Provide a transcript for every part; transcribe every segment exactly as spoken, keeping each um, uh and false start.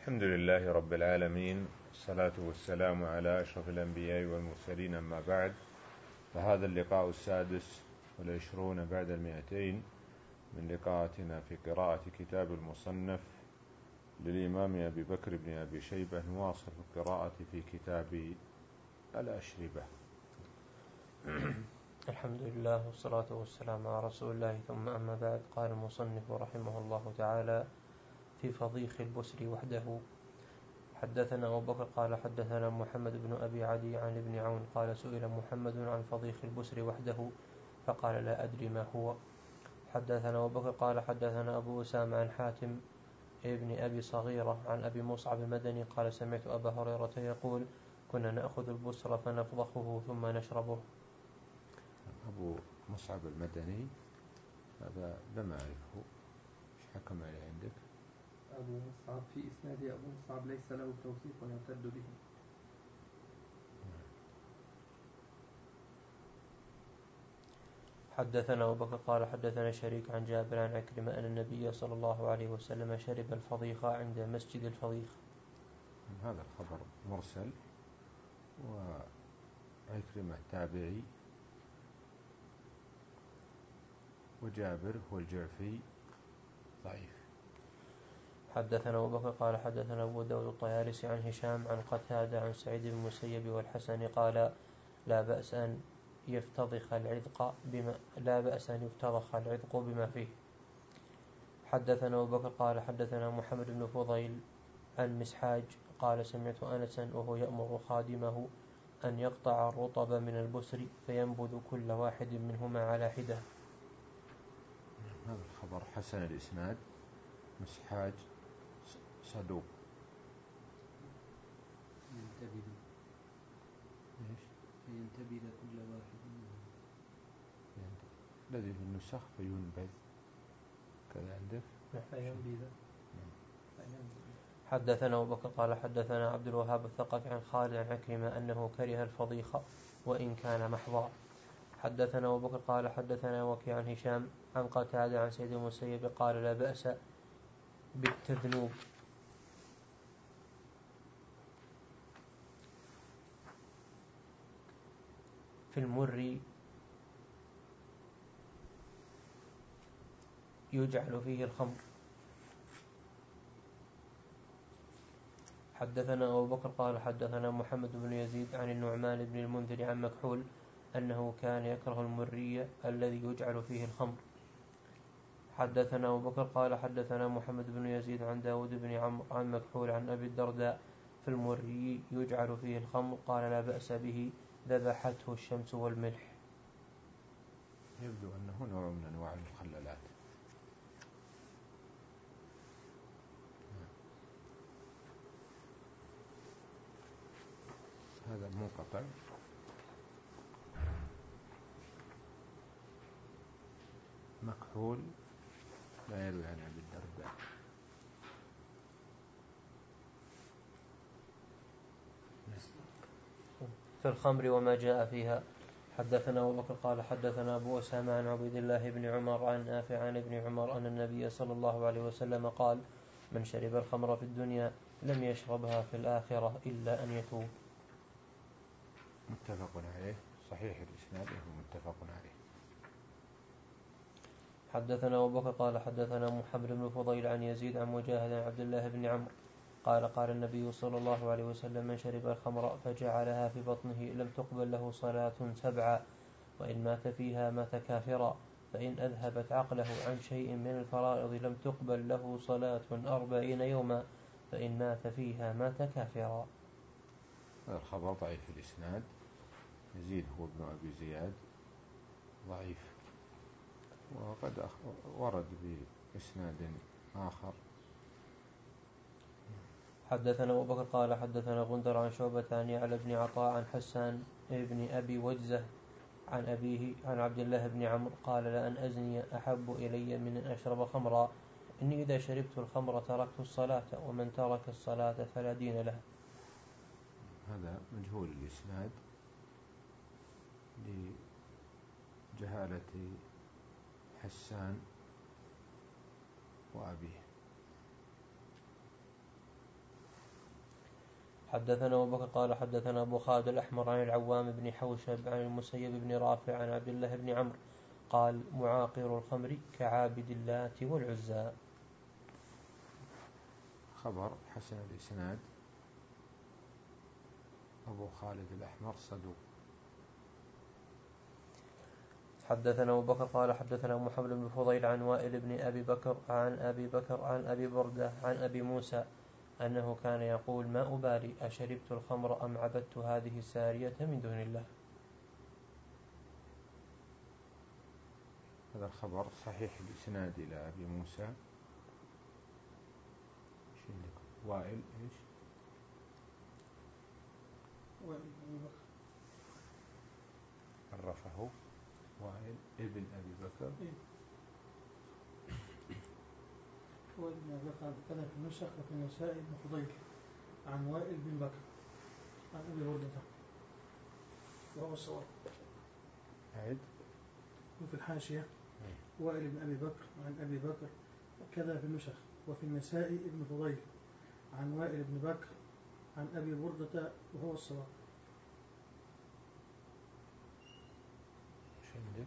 الحمد لله رب العالمين، والصلاة والسلام على أشرف الأنبياء والمرسلين، أما بعد، فهذا اللقاء السادس والعشرون بعد المئتين من لقاءاتنا في قراءة كتاب المصنف للإمام أبي بكر بن أبي شيبة. نواصل القراءة في كتاب الأشربة. الحمد لله والصلاة والسلام على رسول الله، ثم أما بعد. قال المصنف رحمه الله تعالى في فضيخ البسر وحده: حدثنا أبو بكر قال حدثنا محمد بن أبي عدي عن ابن عون قال سئل محمد عن فضيخ البسر وحده فقال لا أدري ما هو. حدثنا أبو بكر قال حدثنا أبو أسامة عن حاتم ابن أبي صغيرة عن أبي مصعب المدني قال سمعت أبا هريرة يقول كنا نأخذ البسر فنفضخه ثم نشربه. أبو مصعب المدني هذا لم أعرفه، إيش حكم عليه عندك؟ أبو مصعب في إسناد أبو مصعب ليس له توثيق يعتد به. حدثنا أبو بكر قال حدثنا شريك عن جابر عن عكرمة أن النبي صلى الله عليه وسلم شرب الفضيخ عند مسجد الفضيخ. هذا الخبر مرسل، وعكرمة تابعي، وجابر هو الجعفي ضعيف. حدثنا أبو بكر قال حدثنا أبو داود الطيالسي عن هشام عن قتادة عن سعيد بن المسيب والحسن قال لا بأس أن يفتضخ العذق بما لا بأس أن يفتضخ العذق بما فيه. حدثنا أبو بكر قال حدثنا محمد بن فضيل عن مسحاج قال سمعت أنسا وهو يأمر خادمه أن يقطع الرطب من البسر فينبذ كل واحد منهما على حدة. هذا الخبر حسن الإسناد. مسحاج صدوق. ينتبذ ايش؟ فينتبذ كل واحد منهم. الذي في النسخ فينبذ كذا عندك؟ فينبذ. حدثنا أبو بكر قال حدثنا عبد الوهاب الثقفي عن خالد عن عكرمة أنه كره الفضيخ وإن كان محضا. حدثنا أبو بكر قال حدثنا وكيع عن هشام عن قتادة عن سعيد بن المسيب قال لا بأس بالتذنوب. في المر يجعل فيه الخمر. حدثنا أبو بكر قال حدثنا محمد بن يزيد عن النعمان بن المنذر عن مكحول أنه كان يكره المري الذي يجعل فيه الخمر. حدثنا أبو بكر قال حدثنا محمد بن يزيد عن داود بن عمرو عن مكحول عن أبي الدرداء في المري يجعل فيه الخمر قال لا بأس به ذبحته الشمس والملح. يبدو أنه نوع من أنواع المخللات. هذا منقطع. مكحول لا يروي عن أبي الدرداء. في الخمر وما جاء فيها. حدثنا أبو بكر قال حدثنا أبو أسامة عن عبيد الله بن عمر عن نافع عن ابن عمر أن النبي صلى الله عليه وسلم قال من شرب الخمر في الدنيا لم يشربها في الآخرة إلا أن يتوب. متفق عليه، صحيح الإسناد متفق عليه. حدثنا أبو بكر قال حدثنا محمد بن فضيل عن يزيد عن مجاهد عن عبد الله بن عمرو قال قال النبي صلى الله عليه وسلم من شرب الخمر فجعلها في بطنه لم تقبل له صلاة سبعة وإن مات فيها مات كافرا فإن أذهبت عقله عن شيء من الفرائض لم تقبل له صلاة أربعين يوما فإن مات فيها مات كافرا. هذا الخبر ضعيف الإسناد. يزيد هو ابن أبي زياد ضعيف، وقد ورد بإسناد آخر. حدثنا أبو بكر قال حدثنا غندر عن شعبة عن يعلى بن عطاء عن حسان بن أبي وجزة عن أبيه عن عبد الله بن عمرو قال لأن أزني أحب إلي من أن أشرب خمرا إني إذا شربت الخمر تركت الصلاة ومن ترك الصلاة فلا دين له. هذا مجهول الإسناد لجهالة حسان وأبيه. حدثنا أبو بكر قال حدثنا أبو خالد الأحمر عن العوام بن حوشب عن المسيب بن رافع عن عبد الله بن عمرو قال معاقر الخمر كعابد اللات والعزى. خبر حسن الإسناد، أبو خالد الأحمر صدوق. حدثنا أبو بكر قال حدثنا محمد بن فضيل عن وائل بن أبي بكر عن أبي بكر عن أبي بردة عن أبي موسى أنه كان يقول ما أبالي أشربت الخمر أم عبدت هذه السارية من دون الله. هذا الخبر صحيح الإسناد إلى أبي موسى. وائل إيش؟ وائل بن أبي بكر عرفه وائل ابن أبي بكر. إيه؟ وائل بن أبي بكر كذا في النسخ وفي النساء بن فضيل عن وائل بن بكر عن أبي بردة وهو الصواب. أعد. وفي الحاشية وائل بن أبي بكر عن أبي بكر كذا في النسخ وفي النساء ابن فضيل عن وائل بن بكر عن أبي بردة وهو الصواب. شو عندك؟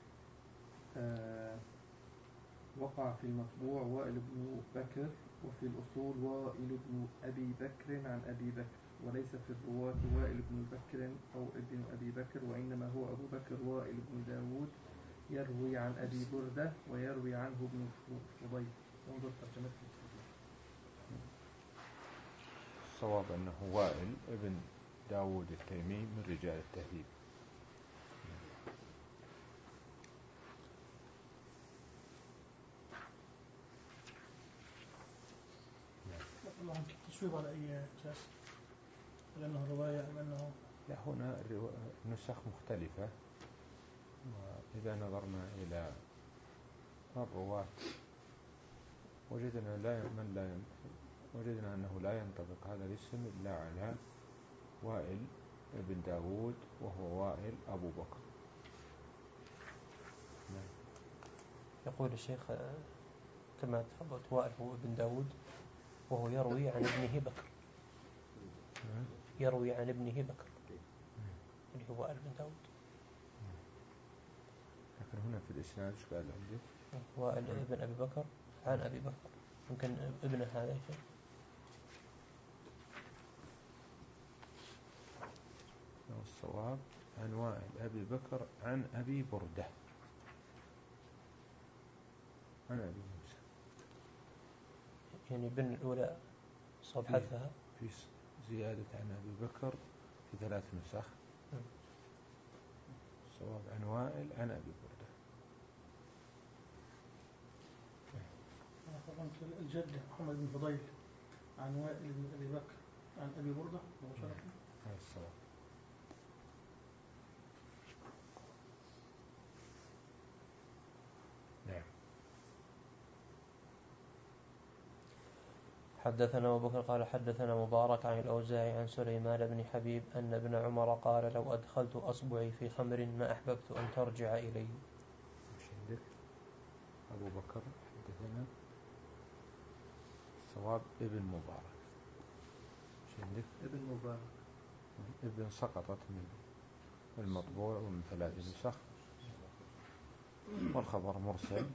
آه وقع في المطبوع وائل بن بكر، وفي الأصول وائل بن أبي بكر عن أبي بكر، وليس في الرواة وائل بن بكر أو ابن أبي بكر، وإنما هو أبو بكر وائل بن داود يروي عن أبي بردة ويروي عنه ابن فضيل. انظر ترجمته. الصواب أنه وائل ابن داود التيمي من رجال التهذيب. الله عنك التصويب على أي أساس؟ لأنه رواية أم أنه لا، هنا نسخ مختلفة، وإذا نظرنا إلى الرواة وجدنا لا من لا وجدنا أنه لا ينطبق هذا الاسم إلا على وائل ابن داود وهو وائل أبو بكر. نعم. يقول الشيخ كما تفضلت وائل هو ابن داود وهو يروي عن ابنه بكر، يروي عن ابنه بكر اللي هو وائل بن داود. لكن هنا في الإسناد ايش قال عندي؟ وائل ابن أبي بكر عن أبي بكر، يمكن ابنه هذا شيء. الصواب عن وائل أبي بكر عن أبي بردة عن أبي موسى. يعني بن الأولى صوب حذفها في زيادة عن أبي بكر في ثلاث نسخ. الصواب عن وائل عن أبي بردة. الجد محمد بن فضيل عن وائل بن أبي بكر عن أبي بردة مباشرة. هذا الصواب. نعم. حدثنا أبو بكر قال حدثنا مبارك عن الأوزاعي عن سليمان بن حبيب أن ابن عمر قال لو أدخلت أصبعي في خمر ما أحببت أن ترجع إلي. مش عندك أبو بكر حدثنا الصواب ابن مبارك. مش عندك ابن مبارك ابن سقطت من المطبوع ومن ثلاث نسخ. والخبر مرسل.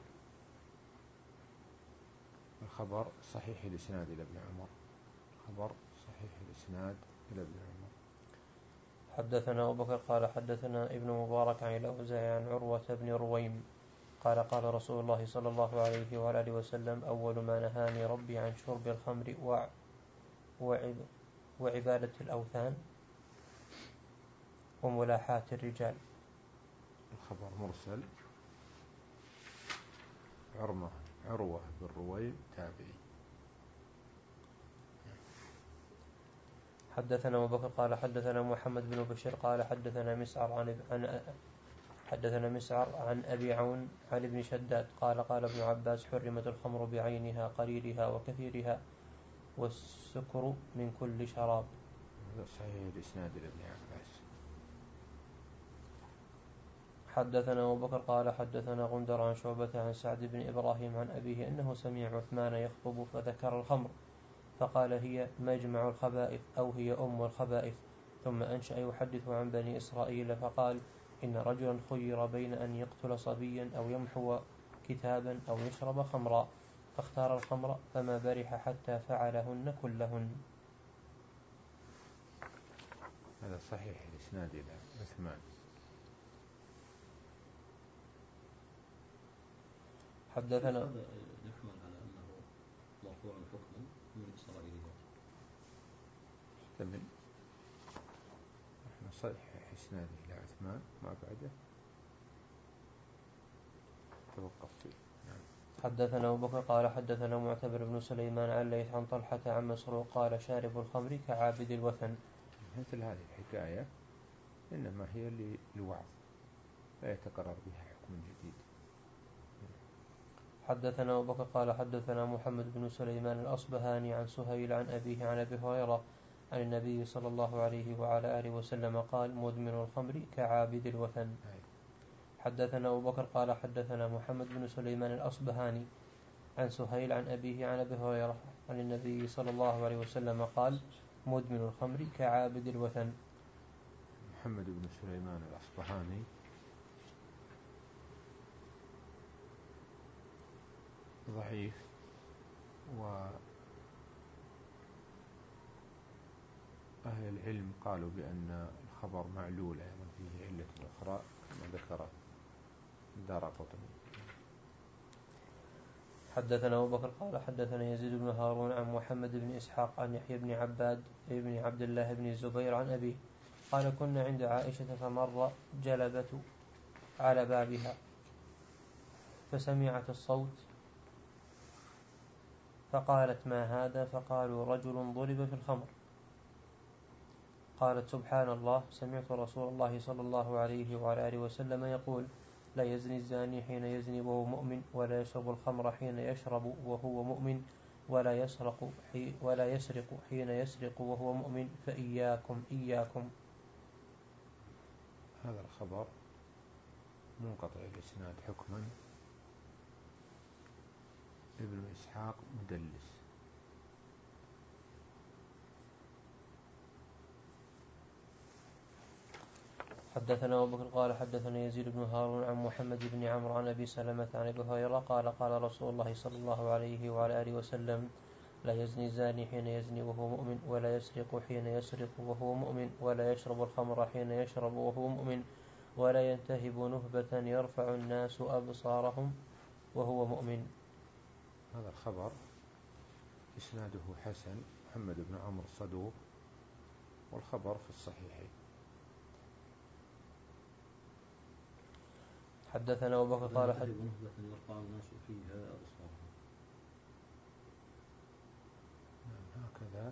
الخبر صحيح الإسناد إلى ابن عمر. خبر صحيح الإسناد إلى ابن عمر. حدثنا أبو بكر قال حدثنا ابن مبارك عن الأوزاعي عن عروة بن رويم قال قال رسول الله صلى الله عليه وآله وسلم أول ما نهاني ربي عن شرب الخمر وعب وعبادة الأوثان وملاحاة الرجال. الخبر مرسل. عرمة عروة بن رويم تابعي. حدثنا أبو بكر قال حدثنا محمد بن بشير قال حدثنا مسعر عن عن حدثنا مسعر عن أبي عون عن ابن شداد قال قال ابن عباس حرمت الخمر بعينها قليلها وكثيرها والسكر من كل شراب. هذا صحيح الإسناد إلى ابن عباس. حدثنا أبو بكر قال حدثنا غندر عن شعبة عن سعد بن إبراهيم عن أبيه أنه سمع عثمان يخطب فذكر الخمر فقال هي مجمع الخبائث أو هي أم الخبائث. ثم أنشأ يحدث عن بني إسرائيل فقال إن رجلا خير بين أن يقتل صبيا أو يمحو كتابا أو يشرب خمرا، فاختار الخمر فما برح حتى فعلهن كلهن. هذا صحيح الإسناد إلى عثمان. حدثنا هذا يحمل على أنه مرفوع حكما من إسرائيليات. تمام. نحن صحيح إسناد إلى عثمان ما بعده توقف فيه. نعم. حدثنا أبو بكر قال حدثنا معتبر بن سليمان عن ليث عن طلحة عن مسروق قال شارب الخمر كعابد الوثن. مثل هذه الحكاية إنما هي للوعظ لا يتقرر بها حكم جديد. حدثنا أبو بكر قال حدثنا محمد بن سليمان الأصبهاني عن سهيل عن أبيه عن أبي هريرة عن النبي صلى الله عليه وعلى آله وسلم قال مدمن الخمر كعابد الوثن. حدثنا أبو بكر قال حدثنا محمد بن سليمان الأصبهاني عن سهيل عن أبيه عن أبي هريرة عن النبي صلى الله عليه وسلم قال مدمن الخمر كعابد الوثن. محمد بن سليمان الأصبهاني ضعيف، وأهل العلم قالوا بأن الخبر معلول أيضا فيه علة أخرى كما ذكر الدارقطني. حدثنا أبو بكر قال حدثنا يزيد بن هارون عن محمد بن إسحاق عن يحيى بن عباد بن عبد الله بن الزبير عن أبيه قال كنا عند عائشة فمر جلبة على بابها فسمعت الصوت فقالت ما هذا؟ فقالوا رجل ضرب في الخمر. قالت سبحان الله سمعت رسول الله صلى الله عليه وعلى آله وسلم يقول لا يزني الزاني حين يزني وهو مؤمن ولا يشرب الخمر حين يشرب وهو مؤمن ولا يسرق حي ولا يسرق حين يسرق وهو مؤمن فإياكم إياكم. هذا الخبر منقطع الإسناد حكما. ابن إسحاق مدلس. حدثنا أبو بكر قال حدثنا يزيد بن هارون عن محمد بن عمرو عن أبي سلمة عن أبي هريرة قال قال رسول الله صلى الله عليه وعلى آله وسلم لا يزني الزاني حين يزني وهو مؤمن ولا يسرق حين يسرق وهو مؤمن ولا يشرب الخمر حين يشرب وهو مؤمن ولا ينتهب نهبة يرفع الناس أبصارهم وهو مؤمن. هذا الخبر إسناده حسن. محمد بن عمرو صدوق والخبر في الصحيحين. حدثنا أبو بكر قال حدثنا يرفع الناس فيها أبصارهم. هكذا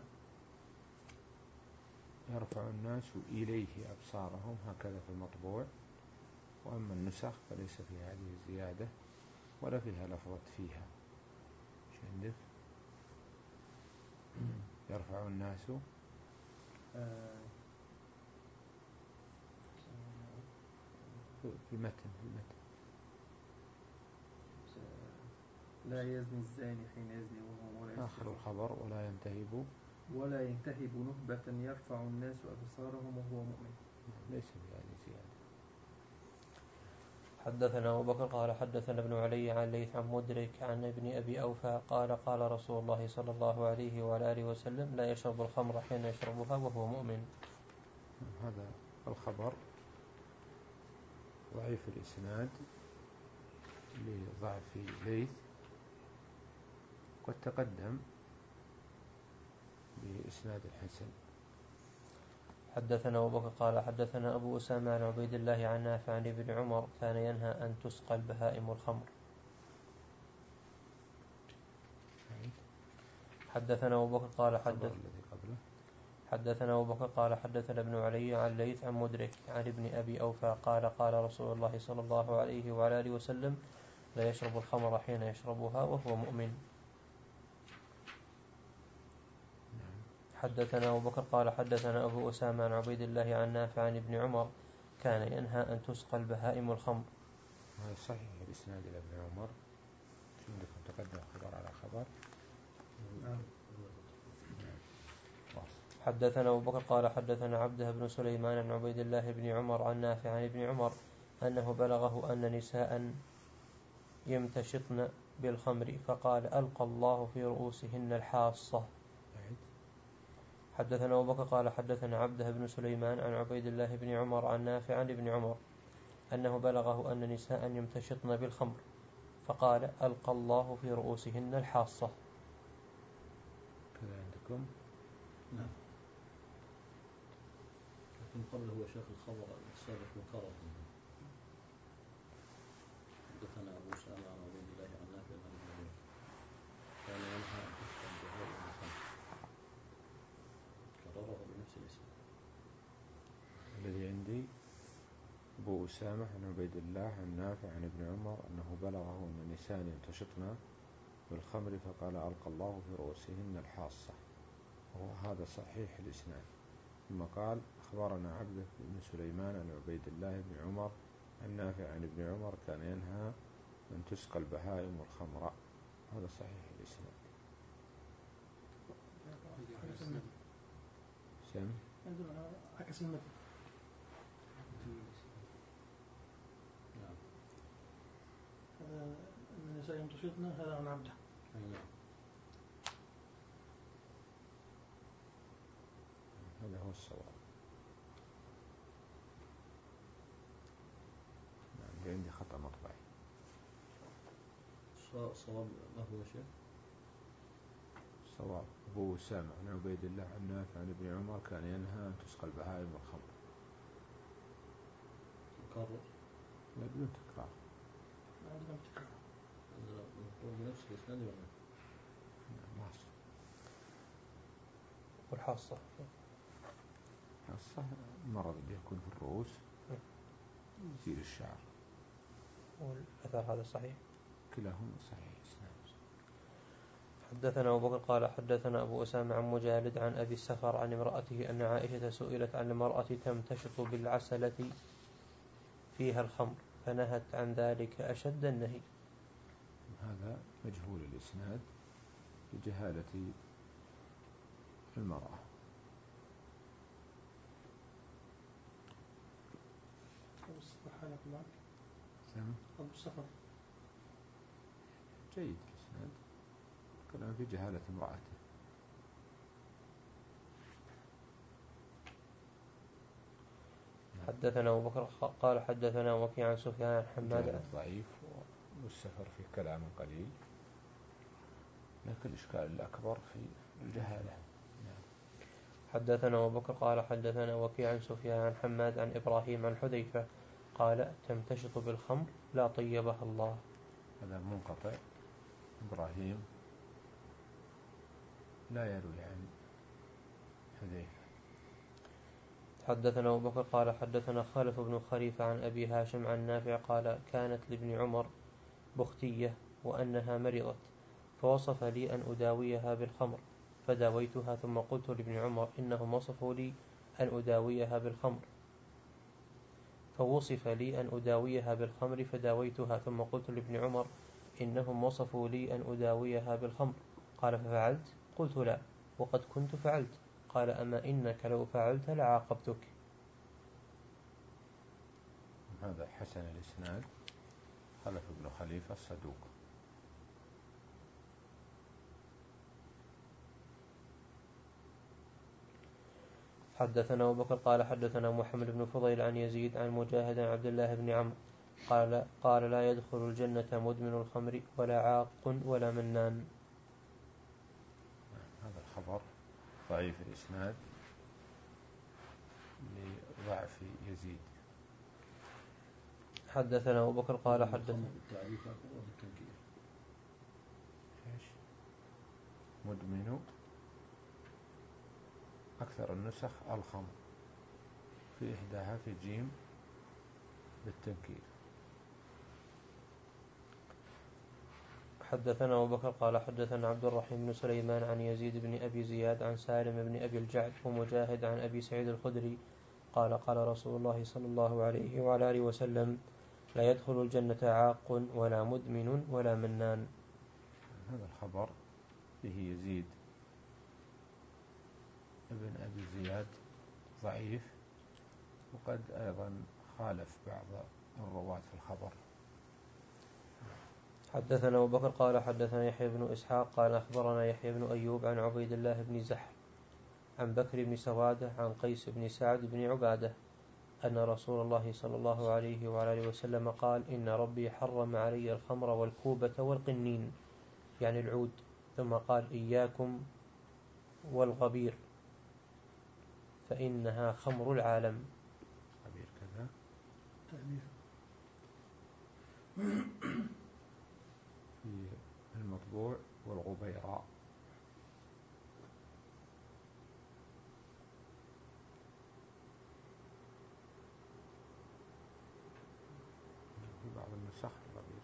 يرفع الناس إليه أبصارهم هكذا في المطبوع، وأما النسخ فليس في هذه الزيادة ولا فيها لفظة فيها. ايش عندك؟ يرفع الناس في المتن في المتن لا يزني الزاني حين يزني وهو ولا آخر الخبر ولا ينتهب ولا ينتهب نهبة يرفع الناس أبصارهم وهو مؤمن. ليس في هذه زيادة. حدثنا أبو بكر قال حدثنا ابن علي عن ليث عن مدرك عن ابن أبي أوفى قال قال رسول الله صلى الله عليه وعلى آله وسلم لا يشرب الخمر حين يشربها وهو مؤمن. هذا الخبر ضعيف الإسناد لضعف ليث، قد تقدم بإسناد الحسن. حدثنا أبو بكر قال حدثنا أبو أسامة عن عبيد الله عن نافع عن ابن عمر كان ينهى أن تسقى البهائم الخمر. حدثنا أبو بكر قال حدث حدثنا أبو بكر قال حدثنا ابن علي عن ليث عن مدرك عن ابن أبي أوفى قال قال رسول الله صلى الله عليه وعلى آله وسلم لا يشرب الخمر حين يشربها وهو مؤمن. حدثنا أبو بكر قال حدثنا أبو أسامة عن عبيد الله عن نافع عن ابن عمر كان ينهى أن تسقى البهائم الخمر. هذا صحيح الإسناد إلى ابن عمر. عندكم تقدم خبر على خبر. حدثنا أبو بكر قال حدثنا عبده بن سليمان عن عبيد الله بن عمر عن نافع عن ابن عمر أنه بلغه أن نساء يمتشطن بالخمر فقال ألقى الله في رؤوسهن الحاصة. حدثنا أبو بكر قال حدثنا عبده بن سليمان عن عبيد الله بن عمر عن نافع عن ابن عمر أنه بلغه أن نساء يمتشطن بالخمر فقال ألقى الله في رؤوسهن الحاصة. كذا عندكم؟ نعم. لكن قبل هو شيخ الخبر السابق وكرر حدثنا أبو سامع عن عبيد الله عن نافع عن ابن عمر كان ينهى عن تشرب بهاء الخمر كرره بنفس الاسم. الذي عندي أبو أسامة عن عبيد الله عن نافع عن ابن عمر أنه بلغه أن النساء يمتشطن بالخمر فقال ألقى الله في رؤوسهن الحاصة، وهو هذا صحيح الإسناد. ثم قال أخبرنا عبده بن سليمان عن عبيد الله بن عمر عن نافع عن ابن عمر كان ينهى أن تسقى البهائم الخمر، هذا صحيح الإسناد. سم عكس المثل. نعم. هذا النساء يمتشطن هذا عن عبده. نعم. هذا هو الصواب. نعم عندي خطأ مطبعي. صواب ما هو شيء؟ صواب أبو أسامة عن عبيد الله عن نافع عن ابن عمر كان ينهى أن تسقى البهائم الخمر. مكرر؟ لا بدون تكرار. عندنا تكرار. عندنا مكرر بنفس الإسناد ولا؟ نعم. والحاصة الصح المرض اللي يكون في الرؤوس يزيل الشعر. والأثر هذا صحيح؟ كلاهما صحيح إسناد. حدثنا أبو بكر قال حدثنا أبو أسامة عن مجالد عن أبي السفر عن امرأته أن عائشة سئلت عن المرأة تمتشط بالعسلة فيها الخمر فنهت عن ذلك أشد النهي. هذا مجهول الإسناد لجهالة المرأة. أبو السفر حالك معك. سم أبو السفر جيد الإسناد، كلام في جهالة امرأته. حدثنا أبو بكر قال حدثنا وكيع عن سفيان عن حماد ضعيف والسفر في كلام قليل، لكن الإشكال الأكبر في الجهالة. حدثنا أبو بكر قال حدثنا وكيع عن سفيان عن حماد عن إبراهيم عن حذيفة قال تمتشط بالخمر لا طيبها الله. هذا منقطع. إبراهيم لا يروي عن حذيفة. حدثنا أبو بكر قال حدثنا خالف بن خليفة عن أبي هاشم عن نافع قال كانت لابن عمر بختية وأنها مرضت فوصف لي أن أداويها بالخمر فداويتها ثم قلت لابن عمر إنهم وصفوا لي أن أداويها بالخمر فوصف لي أن أداويها بالخمر فداويتها ثم قلت لابن عمر إنهم وصفوا لي أن أداويها بالخمر قال ففعلت؟ قلت لا وقد كنت فعلت. قال أما إنك لو فعلت لعاقبتك. هذا حسن الإسناد. خلف بن خليفة الصدوق. حدثنا أبو بكر قال حدثنا محمد بن فضيل عن يزيد عن مجاهد عن عبد الله بن عمرو قال قال لا يدخل الجنة مدمن الخمر ولا عاق ولا منان. هذا الخبر ضعيف الإسناد لضعف يزيد. حدثنا أبو بكر قال حدثنا مدمن أكثر النسخ الخمر، في إحداها في جيم بالتنكير. حدثنا أبو بكر قال حدثنا عبد الرحيم بن سليمان عن يزيد بن أبي زياد عن سالم بن أبي الجعد ومجاهد عن أبي سعيد الخدري قال قال رسول الله صلى الله عليه وعلى آله وسلم لا يدخل الجنة عاق ولا مدمن ولا منان. هذا الخبر به يزيد ابن أبي زياد ضعيف، وقد أيضا خالف بعض الرواة في الخبر. حدثنا أبو بكر قال حدثنا يحيى بن إسحاق قال أخبرنا يحيى بن أيوب عن عبيد الله بن زحر عن بكر بن سوادة عن قيس بن سعد بن عبادة أن رسول الله صلى الله عليه وعلى آله وسلم قال إن ربي حرم علي الخمر والكوبة والقنين، يعني العود، ثم قال إياكم والغبير فإنها خمر العالم. غبير كذا في المطبوع والغبيراء. في بعض النسخ غبير.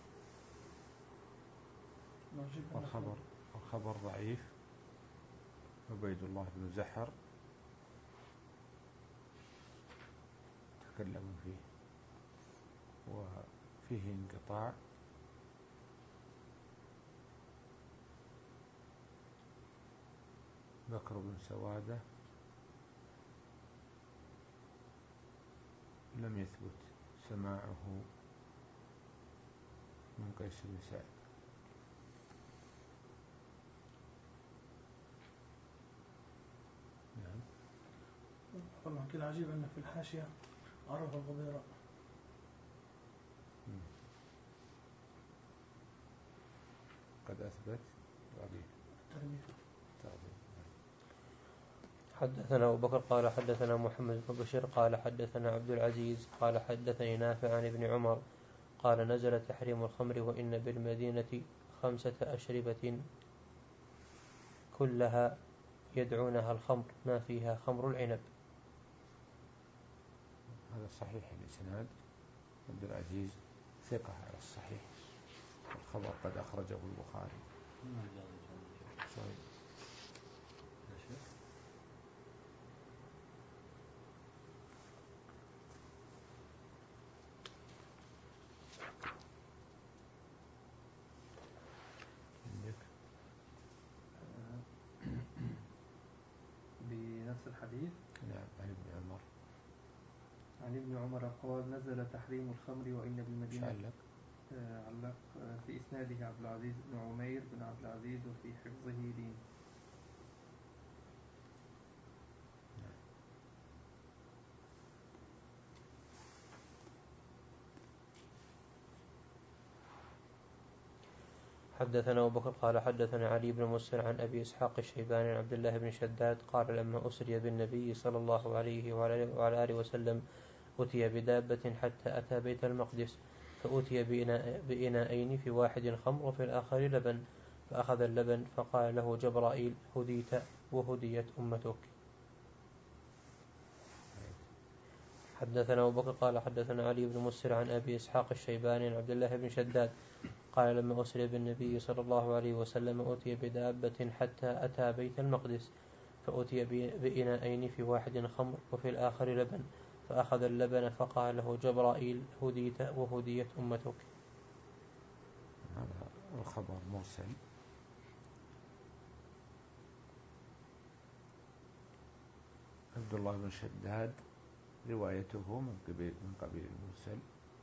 والخبر والخبر ضعيف. عبيد الله بن زحر تكلموا فيه وفيه انقطاع. بكر بن سوادة لم يثبت سماعه من قيس بن سعد. نعم. طبعا كده عجيب أن في الحاشية عرف الغبيراء. قد أثبت غبير. حدثنا أبو بكر قال حدثنا محمد بن بشير قال حدثنا عبد العزيز قال حدثني نافع عن ابن عمر قال نزل تحريم الخمر وإن بالمدينة خمسة أشربة كلها يدعونها الخمر ما فيها خمر العنب. هذا صحيح الإسناد. عبد العزيز ثقة على الصحيح، الخبر قد أخرجه البخاري. صحيح. بنفس الحديث. نعم. عن ابن عمر عن ابن عمر قال نزل تحريم الخمر وإن بالمدينة. علق آه علق آه في إسناده عبد العزيز بن عمير بن عبد العزيز وفي حفظه دين. حدثنا أبو بكر قال حدثنا علي بن مسهر عن أبي إسحاق الشيباني عن عبد الله بن شداد قال لما أسري بالنبي صلى الله عليه وعلى آله وسلم أتي بدابة حتى أتى بيت المقدس فأتي بإناء بإناءين في واحد خمر وفي الآخر لبن فأخذ اللبن فقال له جبرائيل هديت وهديت أمتك. حدثنا أبو بكر قال حدثنا علي بن مسهر عن أبي إسحاق الشيباني عن عبد الله بن شداد قال لما أسري بالنبي صلى الله عليه وسلم أتي بدابة حتى أتى بيت المقدس فأتي بإناءين في واحد خمر وفي الآخر لبن فأخذ اللبن فقال له جبرائيل هديت وهديت أمتك. هذا الخبر مرسل. عبد الله بن شداد روايته من قبيل من قبيل المرسل.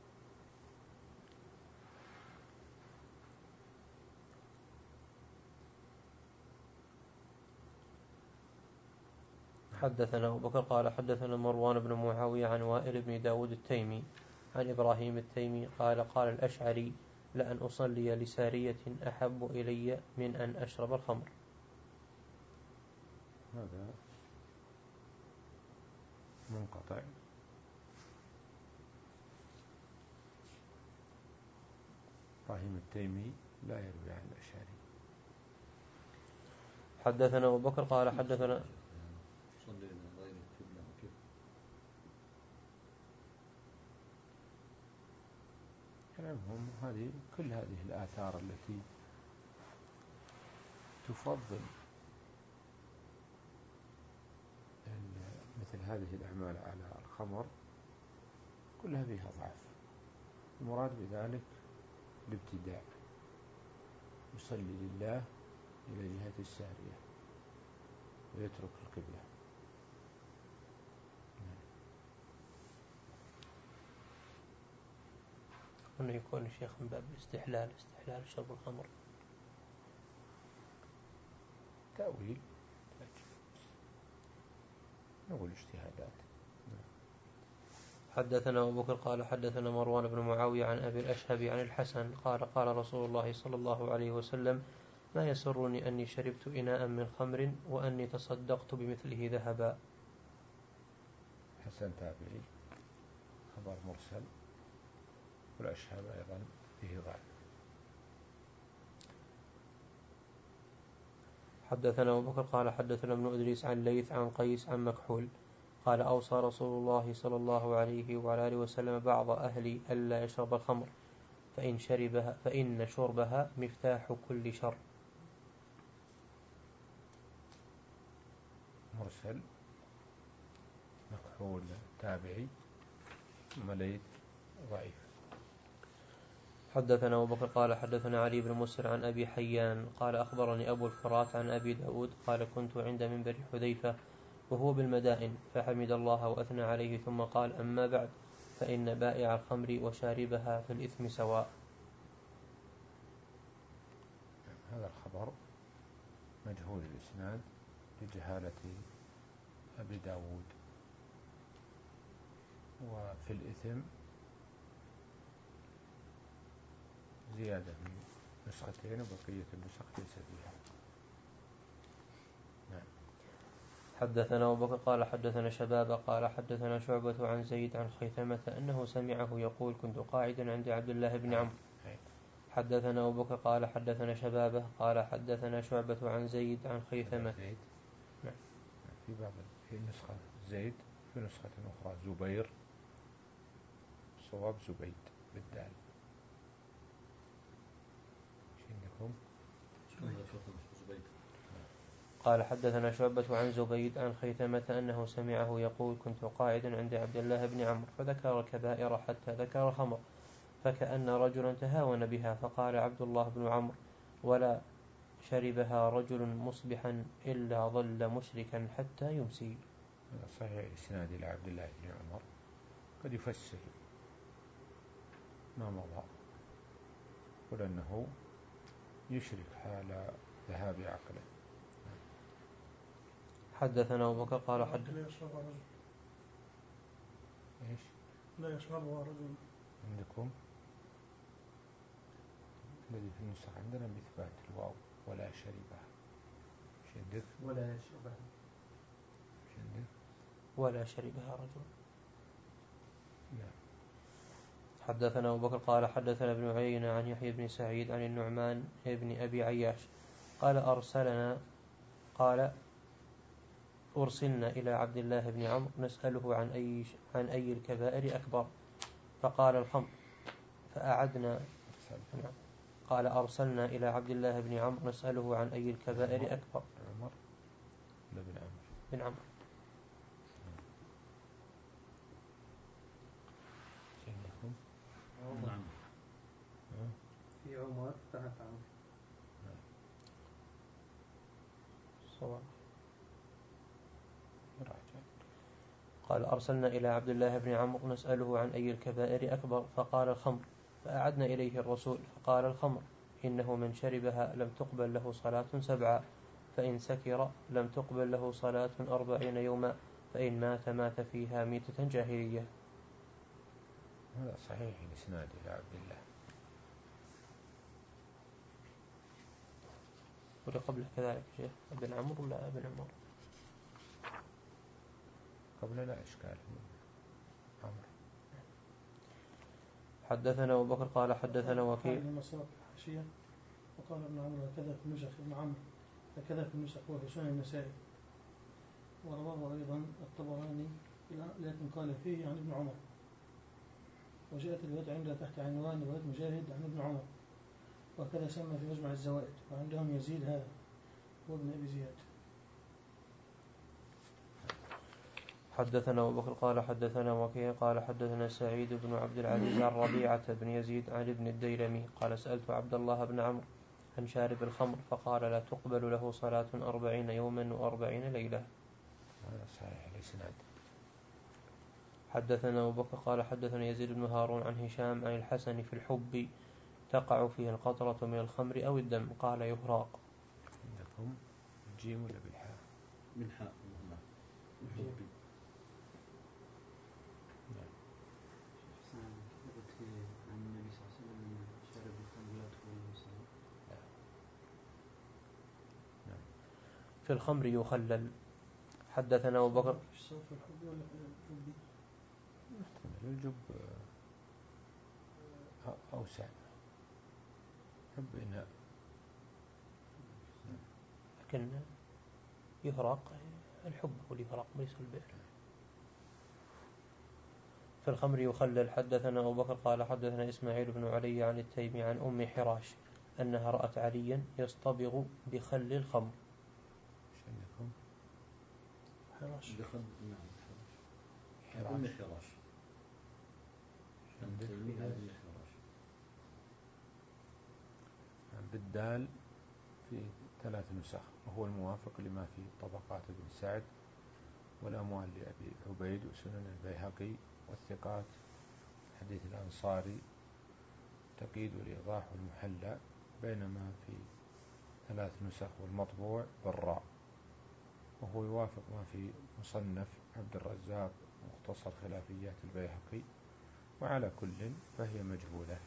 حدثنا أبو بكر قال حدثنا مروان بن معاوية عن وائل بن داود التيمي عن إبراهيم التيمي قال قال الأشعري لأن أصلي لسارية أحب إلي من أن أشرب الخمر. هذا منقطع. إبراهيم التيمي لا يروي عن الأشعري. حدثنا أبو بكر قال حدثنا كلامهم هذه كل هذه الآثار التي تفضل مثل هذه الأعمال على الخمر كلها فيها ضعف. المراد بذلك الابتداع، يصلي لله إلى جهة السارية، ويترك القبلة. أنه يكون الشيخ من باب الاستحلال، استحلال شرب الخمر. تأويل نقول اجتهادات. حدثنا أبو بكر قال حدثنا مروان بن معاوية عن أبي الأشهب عن الحسن قال قال رسول الله صلى الله عليه وسلم ما يسرني أني شربت إناء من خمر وأني تصدقت بمثله ذهبا. حسن تابعي، خبر مرسل، والأشهب أيضا فيه ضعف. حدثنا أبو بكر قال حدثنا ابن إدريس عن ليث عن قيس عن مكحول قال أوصى رسول الله صلى الله عليه وعلى آله وسلم بعض أهلي ألا يشرب الخمر فإن شربها فإن شربها مفتاح كل شر. مرسل، مكحول تابعي، مليث ضعيف. حدثنا أبو بكر قال حدثنا علي بن مسر عن أبي حيان قال أخبرني أبو الفرات عن أبي داود قال كنت عند منبر حذيفة وهو بالمدائن فحمد الله وأثنى عليه ثم قال أما بعد فإن بائع الخمر وشاربها في الإثم سواء. هذا الخبر مجهول الإسناد لجهالة أبي داود، وفي الإثم زيادة من نسختين وبقية النسخ ليس فيها. نعم. حدثنا أبو بكر قال حدثنا شباب قال حدثنا شعبة عن زيد عن خيثمة أنه سمعه يقول كنت قاعدا عند عبد الله بن عمرو. حدثنا أبو بكر قال حدثنا شبابه قال حدثنا شعبة عن زيد عن خيثمة. زيد. نعم. في بعض في نسخة زيد، في نسخة أخرى زبير، صواب زبيد بالدال. عندكم زبيد. قال حدثنا شعبة عن زبيد عن خيثمة أنه سمعه يقول كنت قاعدا عند عبد الله بن عمرو فذكر الكبائر حتى ذكر الخمر فكأن رجلا تهاون بها فقال عبد الله بن عمرو ولا شربها رجل مصبحا إلا ظل مشركا حتى يمسي. هذا صحيح الإسناد إلى عبد الله بن عمر، قد يفسر ما مضى، قل أنه يشرك حال ذهاب عقله. حدثنا أبو بكر قال حد لا يشربها رجل. إيش؟ لا يشربها رجل. عندكم الذي في النسخ عندنا بإثبات الواو ولا شربها. شدك ولا يشربها. شدك ولا شربها رجل. نعم. حدثنا أبو بكر قال حدثنا ابن عيينة عن يحيى بن سعيد عن النعمان بن أبي عياش قال أرسلنا قال أرسلنا إلى عبد الله بن عمرو نسأله عن أي عن أي الكبائر أكبر فقال الخمر فأعدنا. قال أرسلنا إلى عبد الله بن عمرو نسأله عن أي الكبائر أكبر. عمر لا بن عمرو بن عمرو. نعم. في عمر تحت عمرو. صواب. قال أرسلنا إلى عبد الله بن عمرو نسأله عن أي الكبائر أكبر فقال الخمر فأعدنا إليه الرسول فقال الخمر إنه من شربها لم تقبل له صلاة سبعة فإن سكر لم تقبل له صلاة أربعين يوما فإن مات مات فيها ميتة جاهلية. هذا صحيح الإسناد إلى عبد الله. ولقبل كذلك شيخ ابن عمرو ولا ابن عمر؟ قبل لا إشكال عمرو. حدثنا أبو بكر قال حدثنا وكيع. وقال ابن عمرو هكذا في النسخ ابن عمرو هكذا في النسخ وفي سنن النسائي ورواه أيضا الطبراني لكن قال فيه عن ابن عمر وجاءت الرواية عندها تحت عنوان رواية مجاهد عن ابن عمر وكذا سمى في مجمع الزوائد وعندهم يزيد هذا هو ابن أبي زياد. حدثنا أبو بكر قال حدثنا وكيع قال حدثنا سعيد بن عبد العزيز عن ربيعة بن يزيد عن ابن الديلمي قال سألت عبد الله بن عمرو عن شارب الخمر فقال لا تقبل له صلاة أربعين يوما وأربعين ليلة. هذا صحيح الإسناد. حدثنا أبو بكر قال حدثنا يزيد بن هارون عن هشام عن الحسن في الحب تقع فيه القطرة من الخمر أو الدم قال يهراق. عندكم الجيم ولا بالحاء؟ بالحاء. الحب. عن النبي صلى الله عليه وسلم من شارب الخمر لا تقبل له صلاة. في الخمر يخلل. حدثنا أبو بكر في الصوف الحب ولا في الحب؟ الجب أوسع. حب إناء. لكن يهراق الحب هو اليهراق ليس البئر. في الخمر يخلل. حدثنا أبو بكر قال حدثنا إسماعيل بن علي عن التيمي عن أم حراش أنها رأت عليا يصطبغ بخل الخمر. عندكم حراش. بخل. نعم حراش. أم حراش. عندك أم حراش. بالدال في ثلاث نسخ وهو الموافق لما في طبقات ابن سعد والأموال لأبي عبيد وسنن البيهقي والثقات حديث الأنصاري تقييد الإيضاح والمحلى، بينما في ثلاث نسخ والمطبوع بالراء، وهو يوافق ما في مصنف عبد الرزاق مختصر خلافيات البيهقي، وعلى كل فهي مجهولة.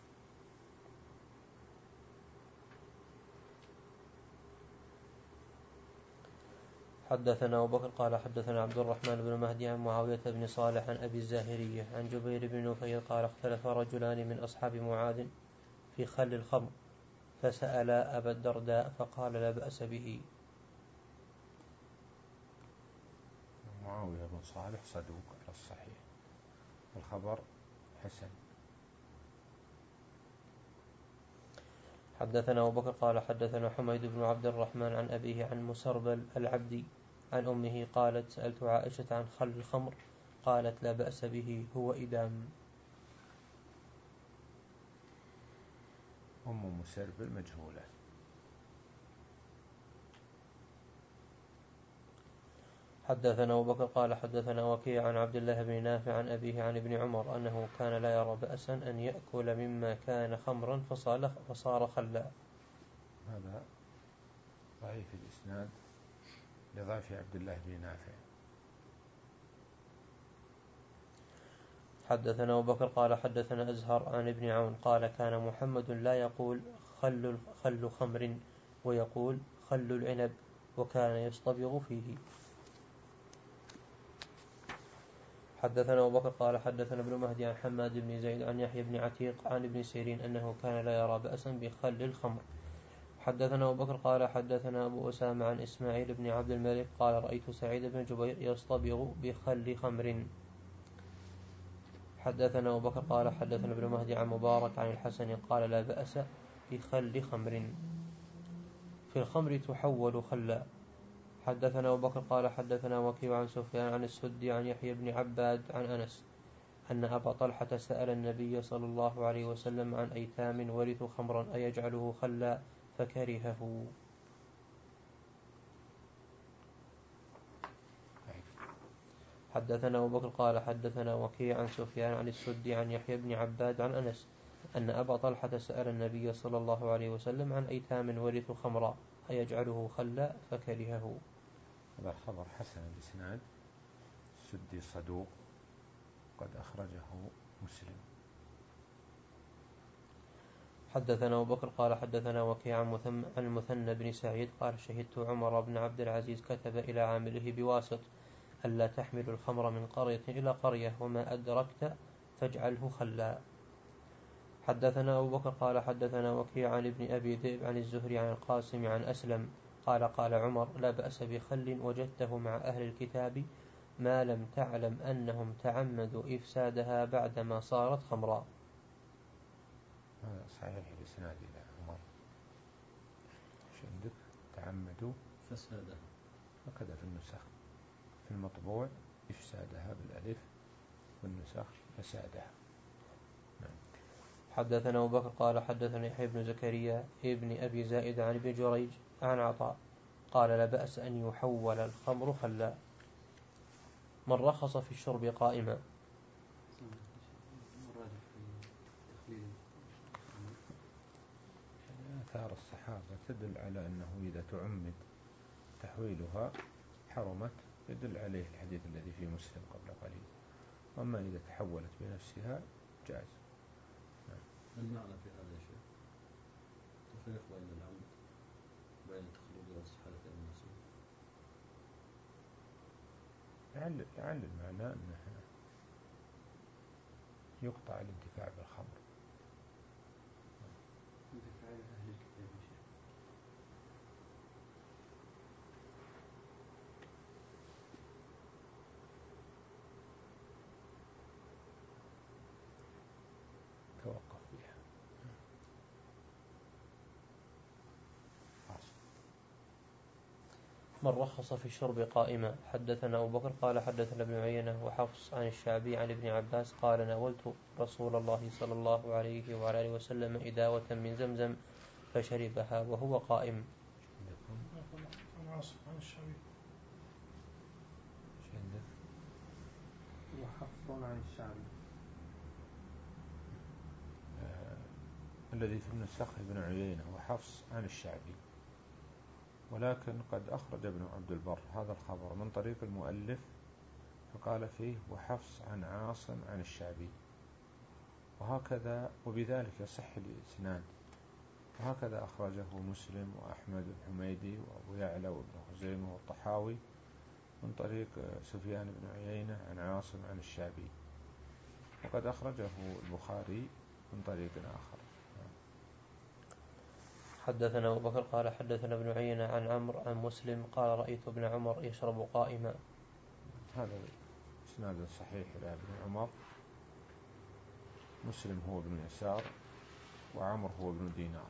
حدثنا أبو بكر قال حدثنا عبد الرحمن بن مهدي عن معاوية بن صالح عن أبي الزاهرية عن جبير بن نفير قال اختلف رجلان من أصحاب معاذ في خل الخمر فسألا أبا الدرداء فقال لا بأس به. معاوية بن صالح صدوق على الصحيح، الخبر حسن. حدثنا أبو بكر قال حدثنا حميد بن عبد الرحمن عن أبيه عن مسربل العبدي عن أمه قالت سألت عائشة عن خل الخمر قالت لا بأس به هو إدام. أم مسربل مجهولة. حدثنا أبو بكر قال حدثنا وكيع عن عبد الله بن نافع عن أبيه عن ابن عمر أنه كان لا يرى بأسا أن يأكل مما كان خمرا فصار خلا. هذا ضعيف الإسناد لضعف عبد الله بن نافع. حدثنا أبو بكر قال حدثنا أزهر عن ابن عون قال كان محمد لا يقول خل خل خمر ويقول خل العنب وكان يصطبغ فيه. حدثنا أبو بكر قال حدثنا ابن مهدي عن حماد بن زيد عن يحيى بن عتيق عن ابن سيرين أنه كان لا يرى بأسا بخل الخمر. حدثنا أبو بكر قال حدثنا أبو أسامة عن إسماعيل بن عبد الملك قال رأيت سعيد بن جبير يصطبغ بخل خمر. حدثنا أبو بكر قال حدثنا ابن مهدي عن مبارك عن الحسن قال لا بأس بخل خمر. في الخمر تحول خلا. حدثنا أبو بكر قال حدثنا وكيع عن سفيان عن السدي عن يحيى بن عباد عن أنس أن أبا طلحة سأل النبي صلى الله عليه وسلم عن أيتام ورثوا خمرا أيجعله خلا فكرهه. حدثنا أبو بكر قال حدثنا وكيع عن سفيان عن السدي عن يحيى بن عباد عن أنس أن أبا طلحة سأل النبي صلى الله عليه وسلم عن أيتام ورثوا خمرا أيجعله خلا فكرهه. هذا الخبر حسن الإسناد، السدي صدوق قد أخرجه مسلم. حدثنا أبو بكر قال حدثنا وكيع عن المثنى بن سعيد قال شهدت عمر بن عبد العزيز كتب إلى عامله بواسط ألا تحمل الخمر من قرية إلى قرية وما أدركت فاجعله خلا. حدثنا أبو بكر قال حدثنا وكيع عن ابن أبي ذئب عن الزهري عن القاسم عن أسلم قال قال عمر لا بأس بخل وجدته مع أهل الكتاب ما لم تعلم أنهم تعمدوا إفسادها بعدما صارت خمرا. هذا صحيح الإسناد إلى عمر. ايش عندك؟ تعمدوا فسادها، هكذا في النسخ، في المطبوع إفسادها بالألف والنسخ فسادها. نعم. حدثنا أبو بكر قال حدثنا يحيى بن زكريا ابن أبي زائد عن ابن جريج عن عطاء قال لا بأس أن يحول الخمر خلا. من رخص في الشرب قائما. آثار الصحابة تدل على أنه إذا تعمد تحويلها حرمت، يدل عليه الحديث الذي في مسلم قبل قليل. أما إذا تحولت بنفسها جاز. المعنى في هذا يا شيخ تفريق بين العمد بين التخليد والصحابة المناسبة. لعل لعل المعنى أنه يقطع الانتفاع بالخمر. انتفاع أهل الكتاب يا شيخ. توقف بها. من رخص في الشرب قائما. حدثنا أبو بكر قال حدثنا ابن عيينة وحفص عن الشعبي عن ابن عباس قال ناولت رسول الله صلى الله عليه وعلى آله وسلم إداوة من زمزم فشربها وهو قائم. عن عاصم عن الشعبي وحفص عن الشعبي. آه الذي في النسخ ابن عيينة وحفص عن الشعبي، ولكن قد أخرج ابن عبد البر هذا الخبر من طريق المؤلف فقال فيه وحفص عن عاصم عن الشعبي، وهكذا وبذلك يصح الإسناد. وهكذا أخرجه مسلم وأحمد الحميدي وأبو يعلى وابن خزيمة والطحاوي من طريق سفيان بن عيينة عن عاصم عن الشعبي، وقد أخرجه البخاري من طريق آخر. حدثنا أبو بكر قال حدثنا ابن عيينة عن عمرو عن مسلم قال رأيت ابن عمر يشرب قائما. هذا إسناد صحيح إلى ابن عمر. مسلم هو ابن يسار وعمر هو ابن دينار.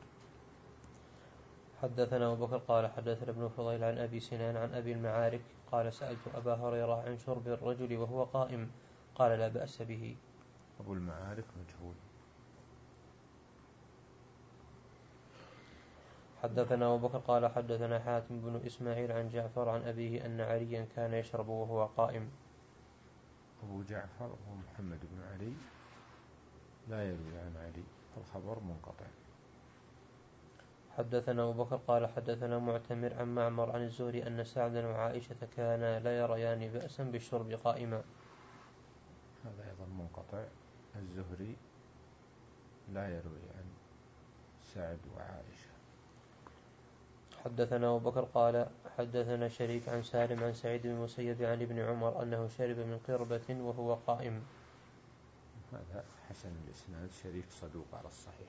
حدثنا أبو بكر قال حدثنا ابن فضيل عن أبي سنان عن أبي المعارك قال سألت أبا هريرة عن شرب الرجل وهو قائم قال لا بأس به. أبو المعارك مجهول. حدثنا أبو بكر قال حدثنا حاتم بن إسماعيل عن جعفر عن أبيه أن عليا كان يشرب وهو قائم. أبو جعفر هو محمد بن علي لا يروي عن علي، فالخبر منقطع. حدثنا أبو بكر قال حدثنا معتمر عن معمر عن الزهري أن سعدا وعائشة كانا لا يريان بأسا بالشرب قائما. هذا أيضا منقطع. الزهري لا يروي عن سعد وعائشة. حدثنا أبو بكر قال حدثنا شريك عن سالم عن سعيد بن المسيب عن ابن عمر أنه شرب من قربة وهو قائم. هذا حسن الإسناد، شريك صدوق على الصحيح.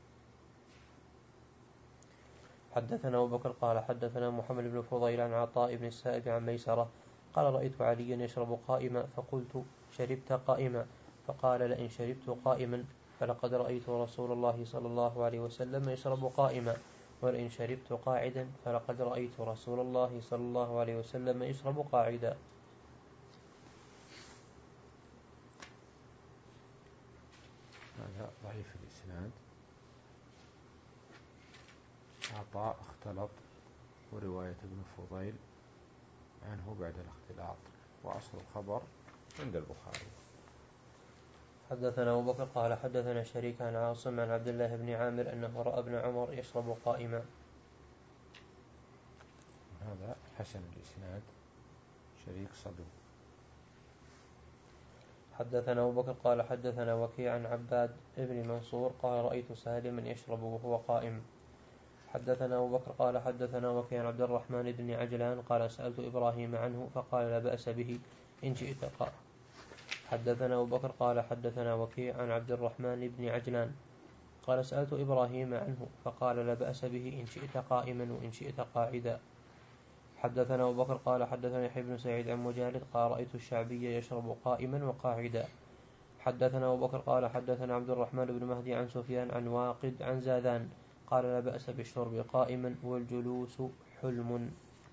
حدثنا أبو بكر قال حدثنا محمد بن فضيل عن عطاء بن السائب عن ميسرة قال رأيت عليا يشرب قائما فقلت شربت قائما؟ فقال لئن شربت قائما فلقد رأيت رسول الله صلى الله عليه وسلم يشرب قائما، ولئن شربت قاعدا فلقد رأيت رسول الله صلى الله عليه وسلم يشرب قاعدا. هذا ضعيف الإسناد. عطاء اختلط ورواية ابن فضيل عنه بعد الاختلاط، وأصل الخبر عند البخاري. حدثنا أبو بكر قال حدثنا شريك عن عاصم عن عبد الله بن عامر أنه رأى ابن عمر يشرب قائما. هذا حسن الإسناد، شريك صدوق. حدثنا أبو بكر قال حدثنا وكيع عن عباد بن منصور قال رأيت سالما يشرب وهو قائم. حدثنا أبو بكر قال حدثنا وكيع عن عبد الرحمن بن عجلان قال سألت إبراهيم عنه فقال لا بأس به إن شئت قائما. حدثنا أبو بكر قال حدثنا وكيع عن عبد الرحمن بن عجلان قال سألت إبراهيم عنه فقال لا بأس به إن شئت قائما وإن شئت قاعدا. حدثنا أبو بكر قال حدثنا يحيى بن سعيد عن مجالد قال رأيت الشعبي يشرب قائما وقاعدا. حدثنا أبو بكر قال حدثنا عبد الرحمن بن مهدي عن سفيان عن واقد عن زاذان قال لا بأس بالشرب قائما والجلوس حلم.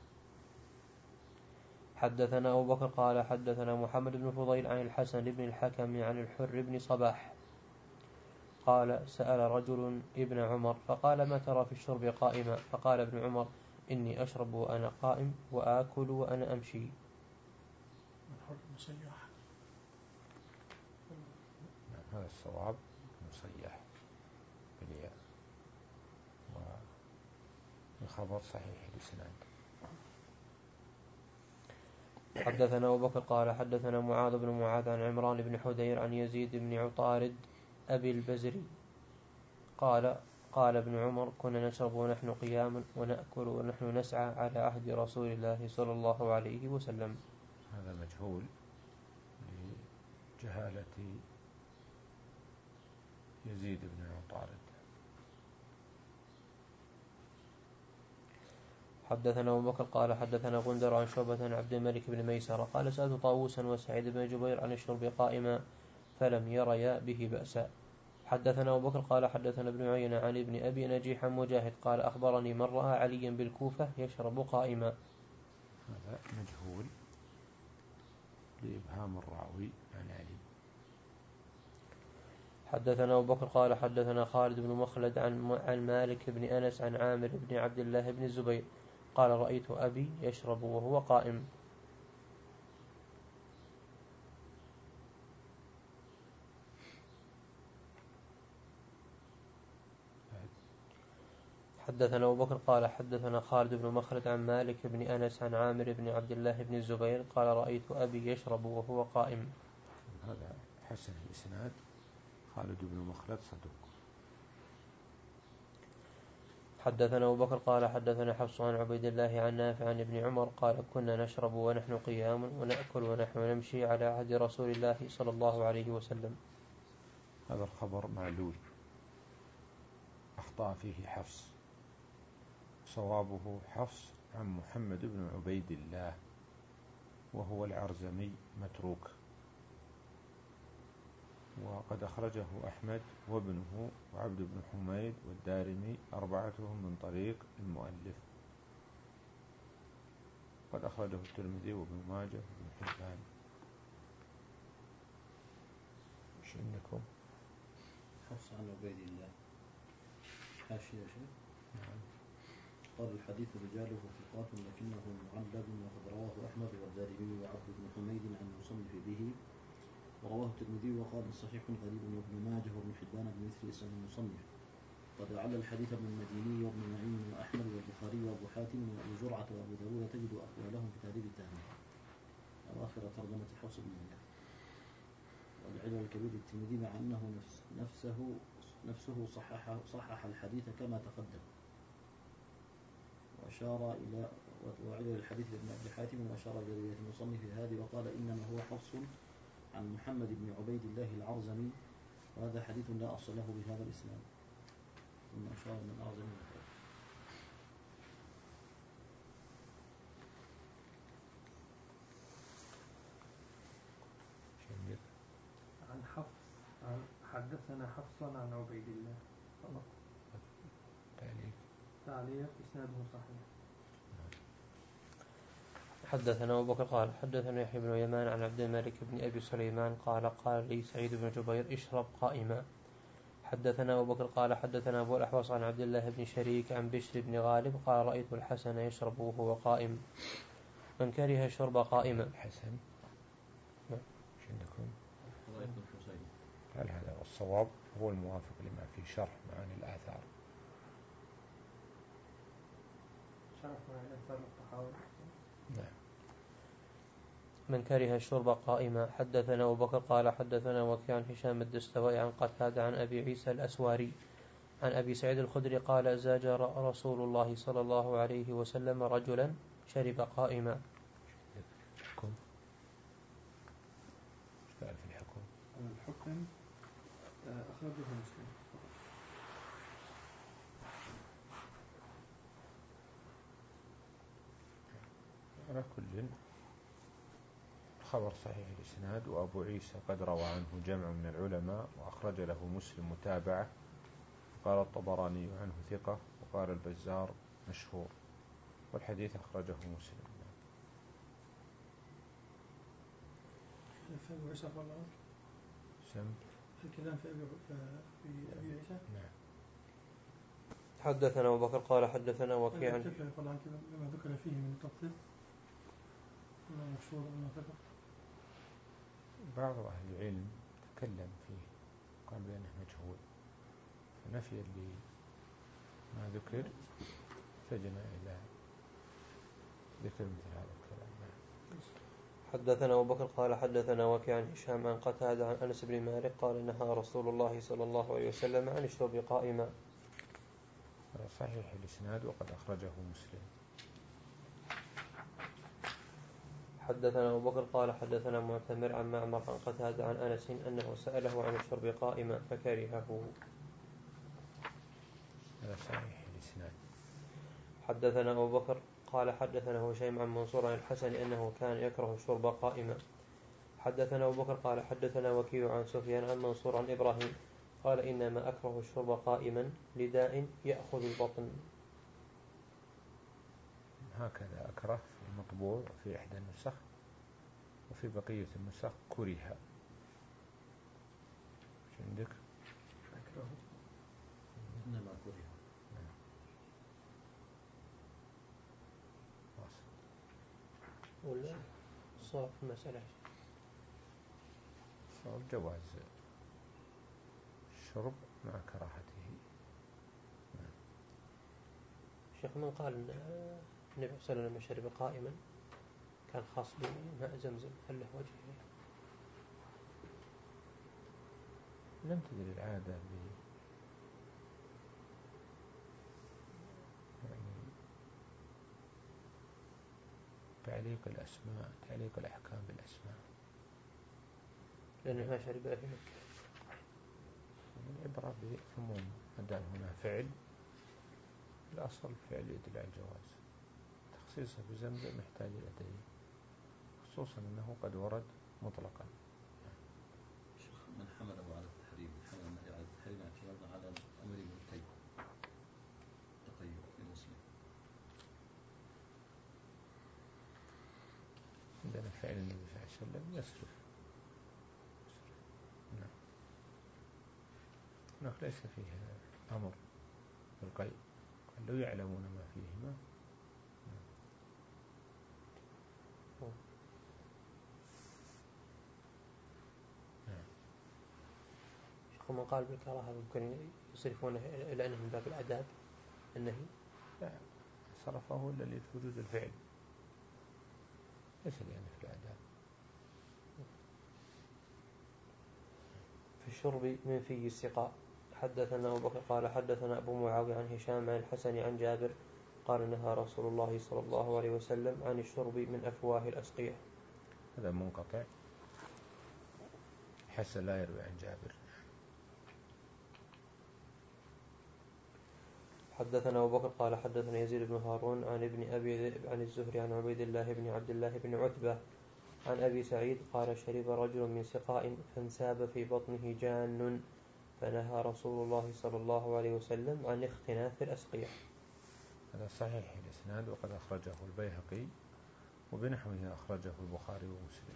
حدثنا أبو بكر قال حدثنا محمد بن فضيل عن الحسن بن الحكم عن الحر بن صباح قال سأل رجل ابن عمر فقال ما ترى في الشرب قائما؟ فقال ابن عمر إني أشرب وأنا قائم وآكل وأنا أمشي. الحر المصيح. هذا الصواب مصيح بالياء، والخبر صحيح الإسناد. حدثنا أبو بكر قال حدثنا معاذ بن معاذ عن عمران بن حدير عن يزيد بن عطارد أبي البزري قال قال ابن عمر كنا نشرب ونحن قيام ونأكل ونحن نسعى على عهد رسول الله صلى الله عليه وسلم. هذا مجهول لجهالة يزيد بن عطارد. حدثنا أبو بكر قال حدثنا غندر عن شعبة عن عبد الملك بن ميسرة قال سألت طاووسا وسعيد بن جبير عن الشرب قائما فلم يريا به بأسا. حدثنا أبو بكر قال حدثنا ابن عيينة عن ابن أبي نجيح مجاهد قال أخبرني من رأى عليا بالكوفة يشرب قائما. هذا مجهول لإبهام الراوي عن علي. حدثنا أبو بكر قال حدثنا خالد بن مخلد عن عن مالك بن أنس عن عامر بن عبد الله بن الزبير قال رأيت أبي يشرب وهو قائم. حدثنا أبو بكر قال حدثنا خالد بن مخلد عن مالك بن أنس عن عامر بن عبد الله بن الزبير قال رأيت أبي يشرب وهو قائم. هذا حسن الإسناد. خالد بن مخلد صدوق. حدثنا أبو بكر قال حدثنا حفص عن عبيد الله عن نافع عن ابن عمر قال كنا نشرب ونحن قيام ونأكل ونحن نمشي على عهد رسول الله صلى الله عليه وسلم. هذا الخبر معلول، أخطأ فيه حفص، صوابه حفص عن محمد بن عبيد الله وهو العرزمي متروك، وقد أخرجه أحمد وابنه وعبد بن حميد والدارمي أربعتهم من طريق المؤلف، قد أخرجه الترمذي وابن ماجه وابن حبان. إيش عندكم؟ حفص عن عبيد الله حاشية شيء. نعم. قال الحديث رجاله ثقات لكنه معلل وقد رواه أحمد والدارمي وعبد بن حميد عن المصنف به، ورواه الترمذي وقال صحيح غريب وابن ماجه وابن حبان بمثل اسم المصنف. قد علل الحديث ابن المديني وابن معين وأحمد والبخاري وأبو حاتم وأبو زرعة وأبو داود تجد أقوالهم في تعذيب التهميد أواخر ترجمة حفص بن الله. والعلل الكبير للترمذي مع أنه نفس نفسه نفسه صحح صحح الحديث كما تقدم، وأشار إلى وعلل الحديث لابن أبي حاتم وأشار إلى رواية المصنف هذه وقال إنما هو حفص عن محمد بن عبيد الله العرزمي، وهذا حديث لا أصل له بهذا الإسناد. ثم أشار من العرزمي عن حفص عن حدثنا حفصا عن عبيد الله. تعليق تعليق إسناده صحيح. حدثنا أبو بكر قال حدثنا يحيى بن يمان عن عبد الملك بن أبي سليمان قال قال لي سعيد بن جبير اشرب قائما. حدثنا أبو بكر قال حدثنا أبو الأحوص عن عبد الله بن شريك عن بشر بن غالب قال رأيت الحسن يشرب وهو قائم. من كره الشرب قائما. الحسن نعم. ايش عندكم؟ رأيت الحسين. هل هذا والصواب هو الموافق لما في شرح معاني الآثار. شرح معاني الآثار الطحاوي. نعم. من كره الشرب قائما. حدثنا أبو بكر قال حدثنا وكيع عن هشام الدستوائي عن قتادة عن أبي عيسى الأسواري عن أبي سعيد الخدري قال زاجر رسول الله صلى الله عليه وسلم رجلا شرب قائما. الحكم ايش قال في الحكم؟ الحكم أخرجه مسلم. على كل خبر صحيح الإسناد. وأبو عيسى قد روى عنه جمع من العلماء وأخرج له مسلم متابعة، قال الطبراني عنه ثقة، وقال البزار مشهور، والحديث أخرجه مسلم. أبو عيسى قال سم الكلام في أبي في أبي عيسى. نعم. حدثنا أبو بكر قال حدثنا وكيع. يكتفي يقول عن كذا لما ذكر فيه من التفصيل أنه مشهور أنه ثقة. بعض أهل العلم تكلم فيه قال بأنه مجهول، فنفي اللي ما ذكر سجن إلى ذكر مثل هذا الكلام. حدثنا أبو بكر قال حدثنا وكيع عن هشام عن قتادة عن أنس بن مالك قال نهى رسول الله صلى الله عليه وسلم عن الشرب قائما. هذا صحيح الإسناد وقد أخرجه مسلم. حدثنا أبو بكر قال حدثنا معتمر عن معمر عن قتادة عن أنس أنه سأله عن الشرب قائما فكرهه. هذا صحيح الإسناد. حدثنا أبو بكر قال حدثنا هشيم عن منصور عن الحسن أنه كان يكره الشرب قائما. حدثنا أبو بكر قال حدثنا وكيع عن سفيان عن منصور عن إبراهيم قال إنما أكره الشرب قائما لداء يأخذ البطن. هكذا أكره في المطبوع وفي إحدى النسخ، وفي بقية النسخ كره. عندك أكره إنما كره. ولا صار في المسألة صار جواز الشرب مع كراهته. شيخ من قال النبي صلى الله عليه وسلم شرب قائما كان خاص بماء زمزم، هل له وجه؟ لم تدري العادة ب يعني تعليق الأسماء، تعليق الأحكام بالأسماء، لأنه ما شرب في مكة. العبرة بعموم ما دام هنا فعل، الأصل فعل يدل على الجواز. تخصيصه بزمزم محتاج إلى دليل، خصوصا أنه قد ورد مطلقا. من حمله على التحريم حمل النهي على التحريم اعتمادا على الأمر بالتيب تقيد في مسلم. عندنا فعل النبي صلى الله عليه وسلم يصرف. نعم. هناك ليس فيه أمر بالقيد، لو يعلمون ما فيهما. ومن قال بالكراهة ممكن يصرفونه إلى أنه من باب الآداب النهي. لا، صرفه إلا لوجود الفعل، ليس لأنه في الآداب. في الشرب من في السقاء. حدثنا أبو بكر قال حدثنا أبو معاوية عن هشام عن الحسن عن جابر قال نهى رسول الله صلى الله عليه وسلم عن الشرب من أفواه الأسقية. هذا منقطع، حسن لا يروي عن جابر. حدثنا أبو بكر قال حدثنا يزيد بن هارون عن ابن أبي ذئب عن الزهري عن عبيد الله بن عبد الله بن عتبة عن أبي سعيد قال شرب رجل من سقاء فانساب في بطنه جان فنهى رسول الله صلى الله عليه وسلم عن اختناث الأسقية. هذا صحيح الإسناد وقد أخرجه البيهقي وبنحوه أخرجه البخاري ومسلم.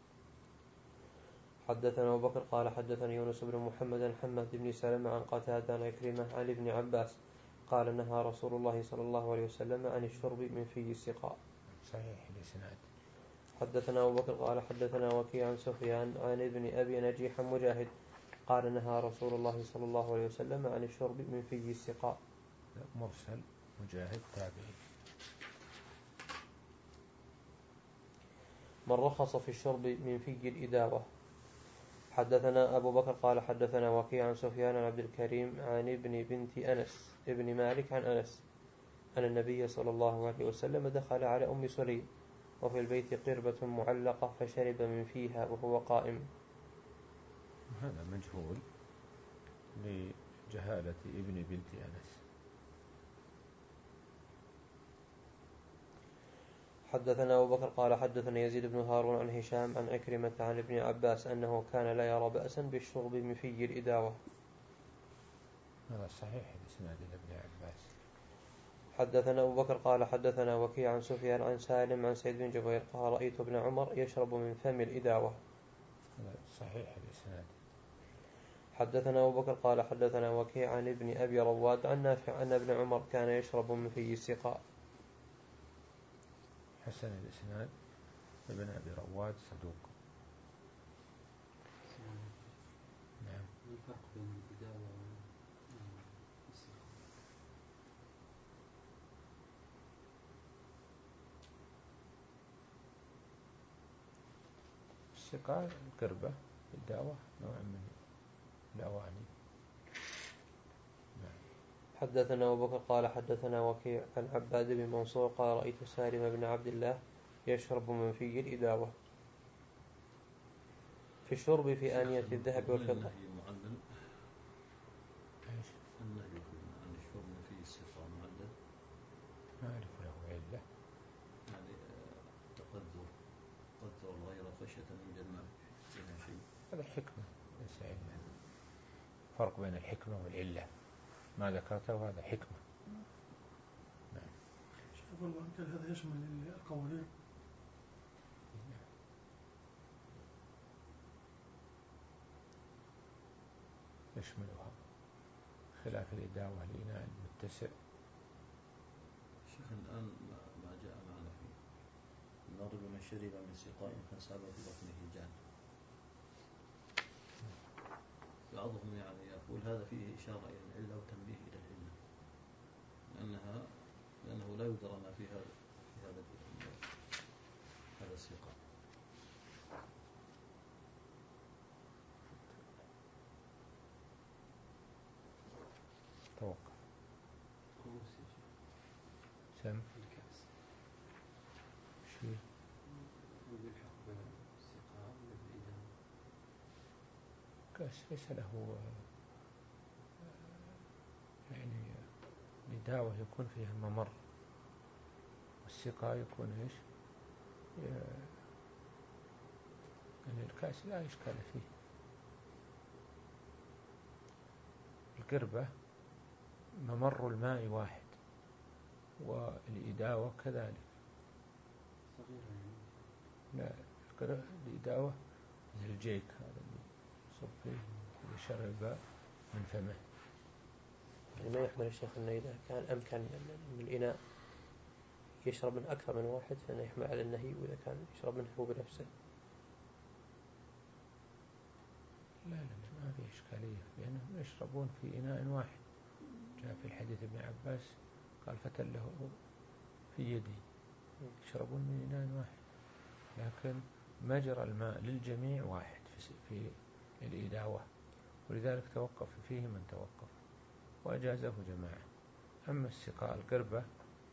حدثنا أبو بكر قال حدثنا يونس بن محمد عن حماد بن سلمة عن قتادة عن عكرمة عن ابن عباس قال نهى رسول الله صلى الله عليه وسلم عن الشرب من في السقاء. صحيح الإسناد. حدثنا أبو بكر قال حدثنا وكيع عن سفيان عن ابن أبي نجيح مجاهد قال نهى رسول الله صلى الله عليه وسلم عن الشرب من في السقاء. مرسل مجاهد تابعي. من رخص في الشرب من في الإداوة. حدثنا أبو بكر قال حدثنا وكيع عن سفيان عن عبد الكريم عن ابن بنت أنس ابن مالك عن أنس أن النبي صلى الله عليه وسلم دخل على أم سليم وفي البيت قربة معلقة فشرب من فيها وهو قائم. هذا مجهول لجهالة ابن بنت أنس. حدثنا أبو بكر قال حدثنا يزيد بن هارون عن هشام عن عكرمة عن ابن عباس أنه كان لا يرى بأسا بالشرب من في الإداوة. هذا صحيح الإسناد لابن عباس. حدثنا أبو بكر قال حدثنا وكيع عن سفيان عن سالم عن سعيد بن جبير قال رأيت ابن عمر يشرب من فم الإداوة. هذا صحيح الإسناد. حدثنا أبو بكر قال حدثنا وكيع عن ابن أبي رواد عن نافع أن ابن عمر كان يشرب من في السقاء. حسن الإسناد. ابن أبي رواد صدوق. نعم. ما الفرق بين الإداوة والسقاء؟ السقاء القربة، الدعوة نوع من الأواني. نعم. حدثنا أبو بكر قال حدثنا وكيع عن عباد بن منصور قال رأيت سالم بن عبد الله يشرب من في الإداوة في الشرب في آنية الذهب والفضة. النهي معلل. ايش؟ النهي عن الشرب في السقاء معلل. ما أعرف له علة. يعني تقدر قدر الغير خشية من جمع فيها شيء. هذا حكمة ليس علة. فرق بين الحكمة والعلة. ما ذكرته وهذا حكمة. نعم. أقول وأنت هذا يشمل القوانين. يشملها خلاف الإداوة الإناء المتسع. شيخ الآن ما جاء معنا فيه النار من شرب من سقاء فساب في بطنه جان. بعضهم يعني يقول هذا فيه إشارة إلى العلة وتنبيه إلى العلة، لأنها لأنه لا يدرى ما في هذا في هذا هذا السقاء. توقف. كوس سم. الكأس. شيء. ويلحق بالسقاء والإداوة. كأس ليس له يعني الإداوة يكون فيها ممر، والسقاء يكون إيش؟ يعني الكأس لا إشكال فيه. القربة ممر الماء واحد، والإداوة كذلك. صغيرة لا، الإداوة مثل الجيك هذا اللي صب فيه إذا شرب من فمه. يعني ما يحمل الشيخ أنه إذا كان أمكن من الإناء يشرب من أكثر من واحد فإنه يحمل على النهي، وإذا كان يشرب منه هو بنفسه. لا لا ما في إشكالية، لأنهم يشربون في إناء واحد. جاء في الحديث ابن عباس قال فتله في يدي، يشربون من إناء واحد، لكن مجرى الماء للجميع واحد في الإداوة، ولذلك توقف فيه من توقف وأجازه جماعة. أما السقاء القربة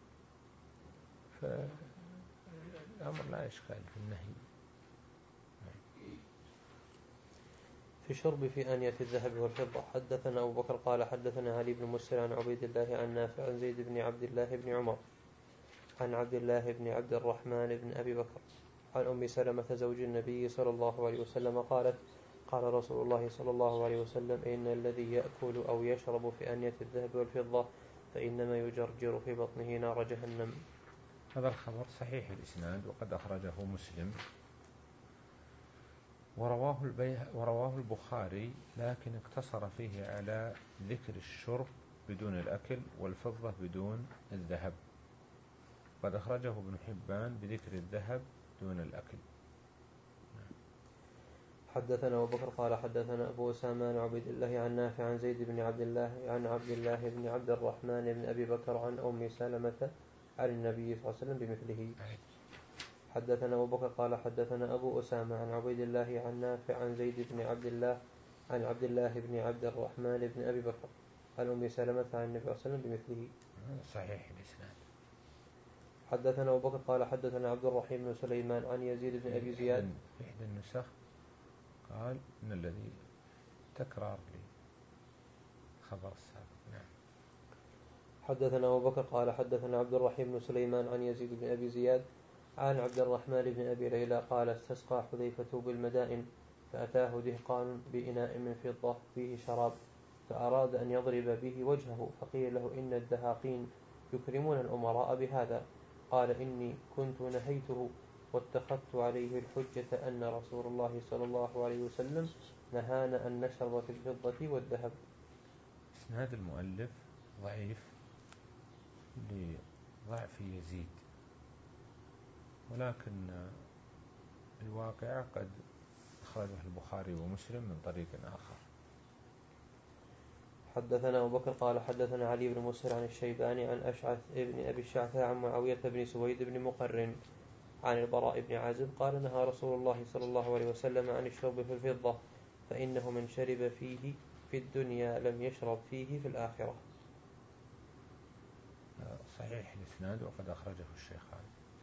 فالأمر لا إشكال في النهي. في الشرب في آنية الذهب والفضة. حدثنا أبو بكر قال حدثنا علي بن مسر عن عبيد الله عن نافع عن زيد بن عبد الله بن عمر عن عبد الله بن عبد الرحمن بن أبي بكر عن أم سلمة زوج النبي صلى الله عليه وسلم قالت قال رسول الله صلى الله عليه وسلم إن الذي يأكل أو يشرب في آنية الذهب والفضة فإنما يجرجر في بطنه نار جهنم. هذا الخبر صحيح الإسناد وقد أخرجه مسلم ورواه, ورواه البخاري، لكن اقتصر فيه على ذكر الشرب بدون الأكل والفضة بدون الذهب، قد أخرجه ابن حبان بذكر الذهب دون الأكل. حدثنا أبو بكر قال حدثنا أبو أسامة عن عبيد الله عن نافع عن زيد بن عبد الله عن عبد الله بن عبد الرحمن بن أبي بكر عن أم سلمة عن النبي صلى الله عليه وسلم بمثله. حدثنا أبو بكر قال حدثنا أبو أسامة عن عبيد الله عن نافع عن زيد بن عبد الله عن عبد الله بن عبد الرحمن بن أبي بكر عن أم سلمة عن النبي صلى الله عليه وسلم بمثله. صحيح الإسناد. حدثنا أبو بكر قال حدثنا عبد الرحيم بن سليمان عن يزيد بن أبي زياد في إحدى النسخ قال إن الذي تكرار لي خبر السابق. نعم. حدثنا أبو بكر قال حدثنا عبد الرحيم بن سليمان عن يزيد بن أبي زياد عن عبد الرحمن بن أبي ليلى قال استسقى حذيفة بالمدائن فأتاه دهقان بإناء من فضة فيه شراب فأراد أن يضرب به وجهه فقيل له إن الدهاقين يكرمون الأمراء بهذا قال إني كنت نهيته واتخذت عليه الحجة أن رسول الله صلى الله عليه وسلم نهانا أن نشرب في الفضة والذهب. هذا المؤلف ضعيف لضعف يزيد، ولكن الواقع قد أخرجه البخاري ومسلم من طريق آخر. حدثنا أبو بكر قال حدثنا علي بن مسهر عن الشيباني عن أشعث ابن أبي الشعثاء عن معاوية بن سويد بن مقرن عن البراء بن عازب قال نهى رسول الله صلى الله عليه وسلم عن الشرب في الفضة فإنه من شرب فيه في الدنيا لم يشرب فيه في الآخرة. صحيح الإسناد وقد أخرجه الشيخان.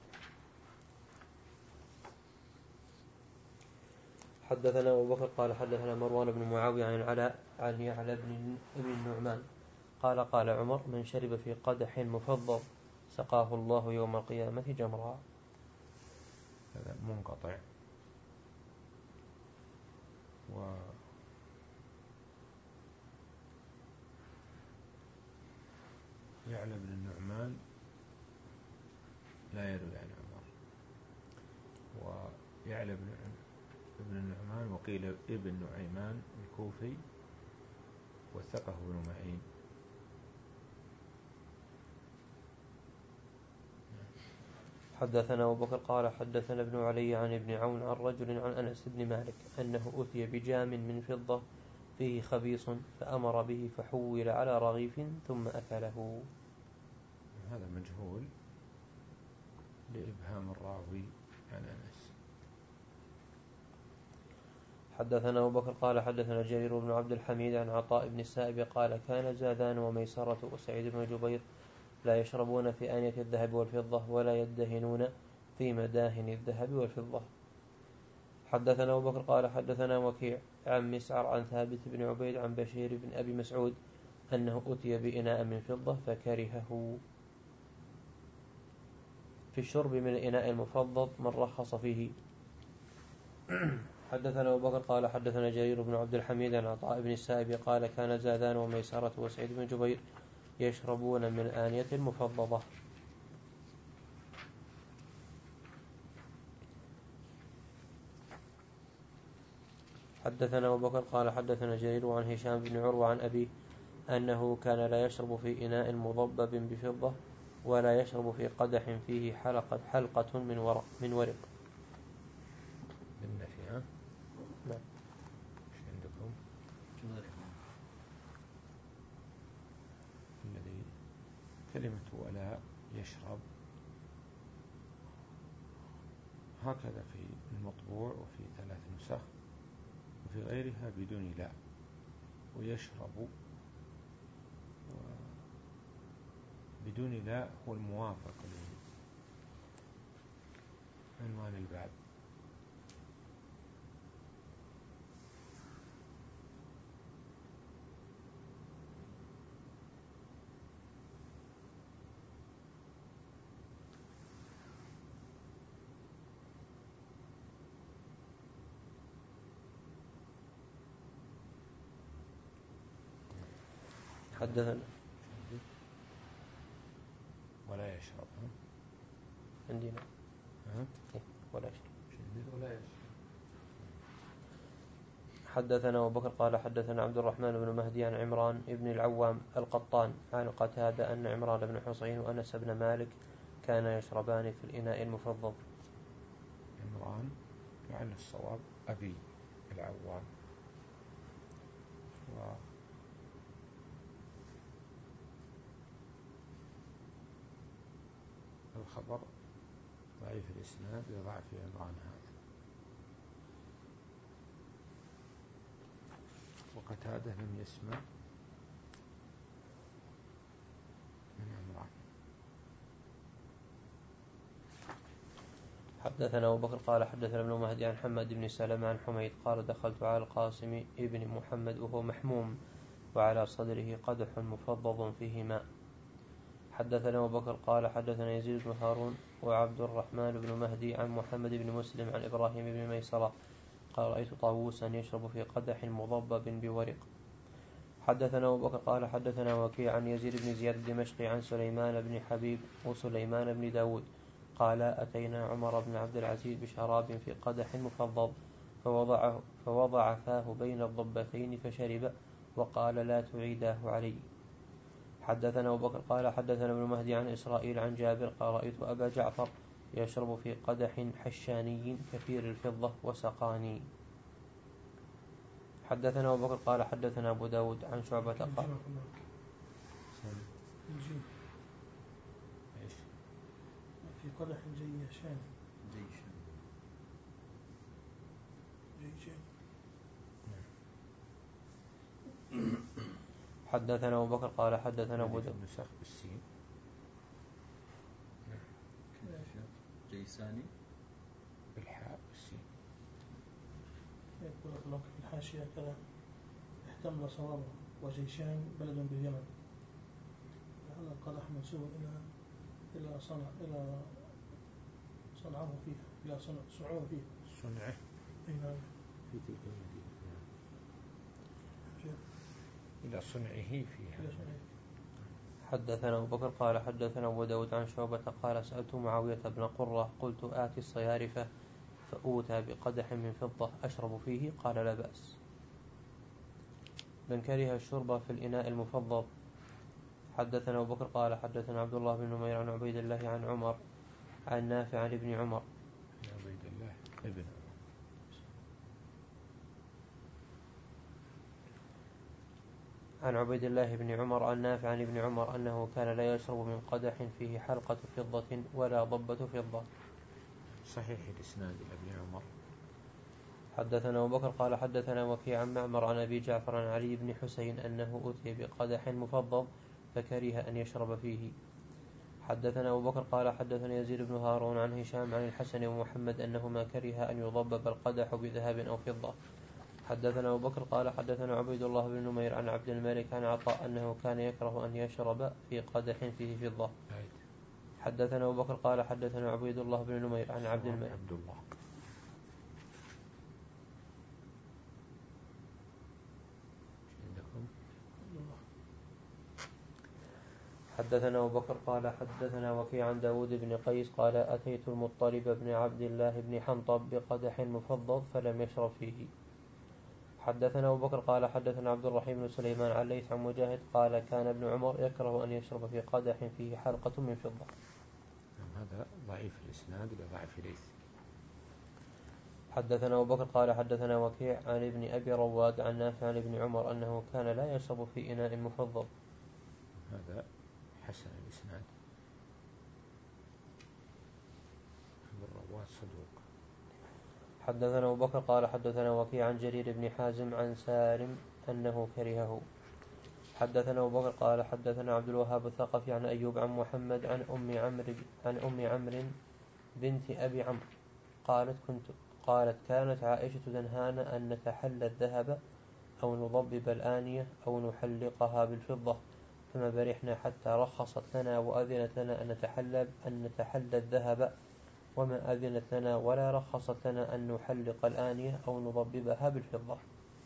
حدثنا أبو بكر قال حدثنا مروان بن معاوية عن العلاء عن يعلى بن ابن النعمان قال قال عمر من شرب في قدح مفضل سقاه الله يوم القيامة جمرا. هذا منقطع. و يعلى بن النعمان لا يروي عن عمر، ويعلى بن ابن النعمان وقيل ابن نعيمان الكوفي وثقه ابن معين. حدثنا أبو بكر قال حدثنا ابن علي عن ابن عون عن رجل عن أنس بن مالك أنه أتي بجام من فضة فيه خبيص فأمر به فحول على رغيف ثم أكله. هذا مجهول لإبهام الراوي عن أنس. حدثنا أبو بكر قال حدثنا جرير بن عبد الحميد عن عطاء بن السائب قال كان زادان وميسرة وسعيد بن جبير لا يشربون في آنية الذهب والفضة ولا يدهنون في مداهن الذهب والفضة. حدثنا أبو بكر قال حدثنا وكيع عن مسعر عن ثابت بن عبيد عن بشير بن أبي مسعود أنه أتي بإناء من فضة فكرهه. في الشرب من الإناء المفضل من رخص فيه. حدثنا أبو بكر قال حدثنا جرير بن عبد الحميد عن عطاء بن السائب قال كان زادان وميسرة وسعيد بن جبير يشربون من الآنية المفضلة. حدثنا أبو بكر قال حدثنا جرير عن هشام بن عروة عن أبيه أنه كان لا يشرب في إناء مضبب بفضة ولا يشرب في قدح فيه حلقة حلقة من ورق من ورق. بالنفي ها؟ نعم. ايش عندكم؟ كذلك الذي كلمة ولا يشرب هكذا في المطبوع وفي ثلاث نسخ وفي غيرها بدون لا ويشرب بدون لا هو الموافق لعنوان الباب. حدثنا ولا يشرب ها؟ عندنا ها؟ إيه ولا يشرب. ولا يشرب. حدثنا أبو بكر قال حدثنا عبد الرحمن بن مهدي عن عمران بن العوام القطان عن قتادة أن عمران بن حصين وأنس بن مالك كانا يشربان في الإناء المفضل. عمران لعل الصواب أبي العوام، والخبر ضعيف الإسناد لضعف عمران هذا. وقتادة لم يسمع من عمران. حدثنا أبو بكر قال حدثنا ابن مهدي عن حماد بن سلمة عن حميد قال دخلت على القاسم ابن محمد وهو محموم وعلى صدره قدح مفضض فيه ماء. حدثنا أبو بكر قال حدثنا يزيد بن هارون وعبد الرحمن بن مهدي عن محمد بن مسلم عن إبراهيم بن ميسرة قال رأيت طاووسا يشرب في قدح مضبب بورق. حدثنا أبو بكر قال حدثنا وكيع عن يزيد بن زياد الدمشقي عن سليمان بن حبيب وسليمان بن داود قال أتينا عمر بن عبد العزيز بشراب في قدح مفضل فوضعه فوضع فاه بين الضبتين فشرب وقال لا تعيداه علي. حدثنا أبو بكر قال حدثنا ابن مهدي عن إسرائيل عن جابر قال رأيت أبا جعفر يشرب في قدح حشاني كثير الفضة وسقاني. حدثنا أبو بكر قال حدثنا أبو داود عن شعبة قال في قدح جيشان جيشان جيشان. حدثنا أبو بكر قال حدثنا أبو داود نسخ بالسين جيساني بالحاء بالسين. يقول لك في الحاشية كذا احتمل صوابه وجيشان بلد باليمن. هذا القدح منسوب إلى إلى صنع إلى صنعه فيها إلى صنع صنعه فيها صنعه نعم في تلك المدينة. إلى صنعه فيها. إلى صنعه. حدثنا أبو بكر قال حدثنا أبو داود عن شعبة قال سألت معاوية بن قرة قلت آتي الصيارفة فأوتى بقدح من فضة أشرب فيه قال لا بأس. من كره الشرب في الإناء المفضل. حدثنا أبو بكر قال حدثنا عبد الله بن نمير عن عبيد الله عن عمر عن نافع عن ابن عمر عبيد الله ابن عن عبيد الله بن عمر عن نافع عن ابن عمر أنه كان لا يشرب من قدح فيه حلقة فضة ولا ضبة فضة. صحيح الإسناد إلى ابن عمر. حدثنا أبو بكر قال حدثنا وكيع عن معمر عن أبي جعفر عن علي بن حسين أنه أتي بقدح مفضل فكره أن يشرب فيه. حدثنا أبو بكر قال حدثنا يزيد بن هارون عن هشام عن الحسن ومحمد أنهما كره أن يضبب القدح بذهب أو فضة. حدثنا أبو بكر قال حدثنا عبيد الله بن نمير عن عبد الملك عن عطاء أنه كان يكره أن يشرب في قدح فيه فضة. حدثنا أبو بكر قال حدثنا عبيد الله بن نمير عن عبد الملك عبد الله. حدثنا أبو بكر قال حدثنا وكيع عن داود بن قيس قال أتيت المطلب بن عبد الله بن حنطب بقدح مفضل فلم يشرب فيه. حدثنا أبو بكر قال حدثنا عبد الرحيم بن سليمان عن ليث عن مجاهد قال كان ابن عمر يكره أن يشرب في قدح فيه حلقة من فضة. هذا ضعيف الإسناد لضعف ليث. حدثنا أبو بكر قال حدثنا وكيع عن ابن أبي رواد عن نافع عن ابن عمر أنه كان لا يشرب في إناء مفضل. هذا حسن الإسناد. ابن رواد صدوق. حدثنا أبو بكر قال حدثنا وكيع عن جرير بن حازم عن سالم أنه كرهه. حدثنا أبو بكر قال حدثنا عبد الوهاب الثقفي عن أيوب عن محمد عن أم عمرو عن أم عمرو بنت أبي عمرو قالت كنت قالت كانت عائشة تنهانا أن نتحلى الذهب أو نضبب الآنية أو نحلقها بالفضة فما برحنا حتى رخصت لنا وأذنت لنا أن نتحلى أن نتحلى الذهب وما أذنت لنا ولا رخصت لنا أن نحلق الآنية أو نضببها بالفضة.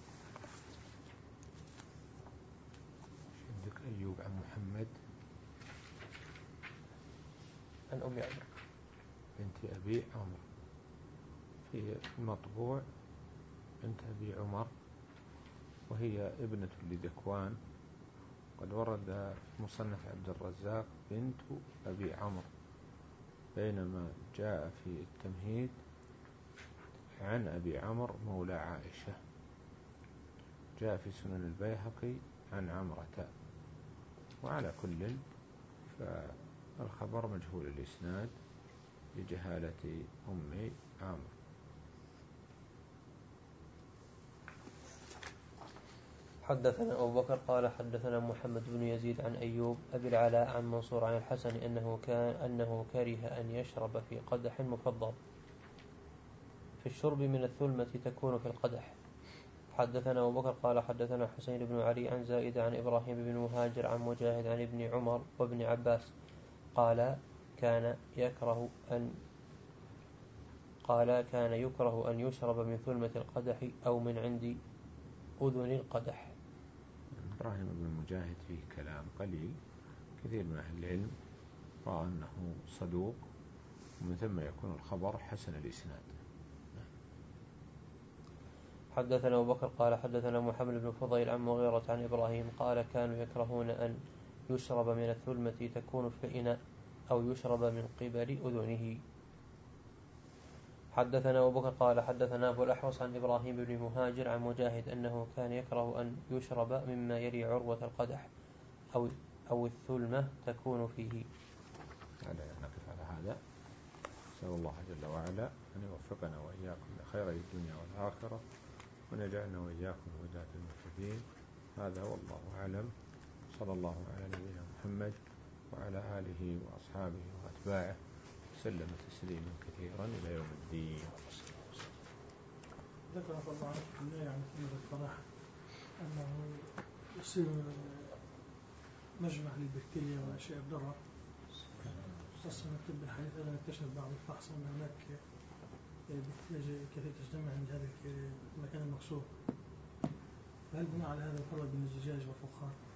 عندك أيوب عن محمد عن أم عمرو بنت أبي عمرو. في المطبوع بنت أبي عمر وهي ابنة لذكوان. قد ورد في مصنف عبد الرزاق بنت أبي عمرو بينما جاء في التمهيد عن أبي عمرو مولى عائشة. جاء في سنن البيهقي عن عمرة. وعلى كل فالخبر مجهول الإسناد لجهالة أم عمرو. حدثنا أبو بكر قال حدثنا محمد بن يزيد عن أيوب أبي العلاء عن منصور عن الحسن أنه كان أنه كره أن يشرب في قدح مفضل في الشرب من الثلمة تكون في القدح. حدثنا أبو بكر قال حدثنا حسين بن علي عن زائد عن إبراهيم بن مهاجر عن مجاهد عن ابن عمر وابن عباس قال كان يكره أن قال كان يكره أن يشرب من ثلمة القدح أو من عند أذن القدح. إبراهيم بن مجاهد فيه كلام قليل. كثير من أهل العلم رأى أنه صدوق ومن ثم يكون الخبر حسن الإسناد. حدثنا أبو بكر قال حدثنا محمد بن فضيل عن مغيرة عن إبراهيم قال كانوا يكرهون أن يشرب من الثلمة تكون في الإناء أو يشرب من قبل أذنه. حدثنا أبو بكر قال حدثنا أبو الأحوص عن إبراهيم بن مهاجر عن مجاهد أنه كان يكره أن يشرب مما يلي عروة القدح أو أو الثلمة تكون فيه. على نقف على هذا. نسأل الله جل وعلا أن يوفقنا وإياكم لخير الدنيا والآخرة وأن يجعلنا وإياكم هداة المهتدين. هذا والله أعلم. صلى الله على نبينا محمد وعلى آله وأصحابه وأتباعه وسلم تسليما كثيرا إلى يوم الدين. ذكر الله عنه في النهي عن ثمرة الفرح أنه يصير مجمع للبكتيريا وأشياء الضرر. خاصة الطب الحديث هذا نكتشف بعض الفحص أن هناك بكتيريا كثيرة تجتمع عند هذا المكان المقصود. فهل بناء على هذا الفرق بين الزجاج والفخار؟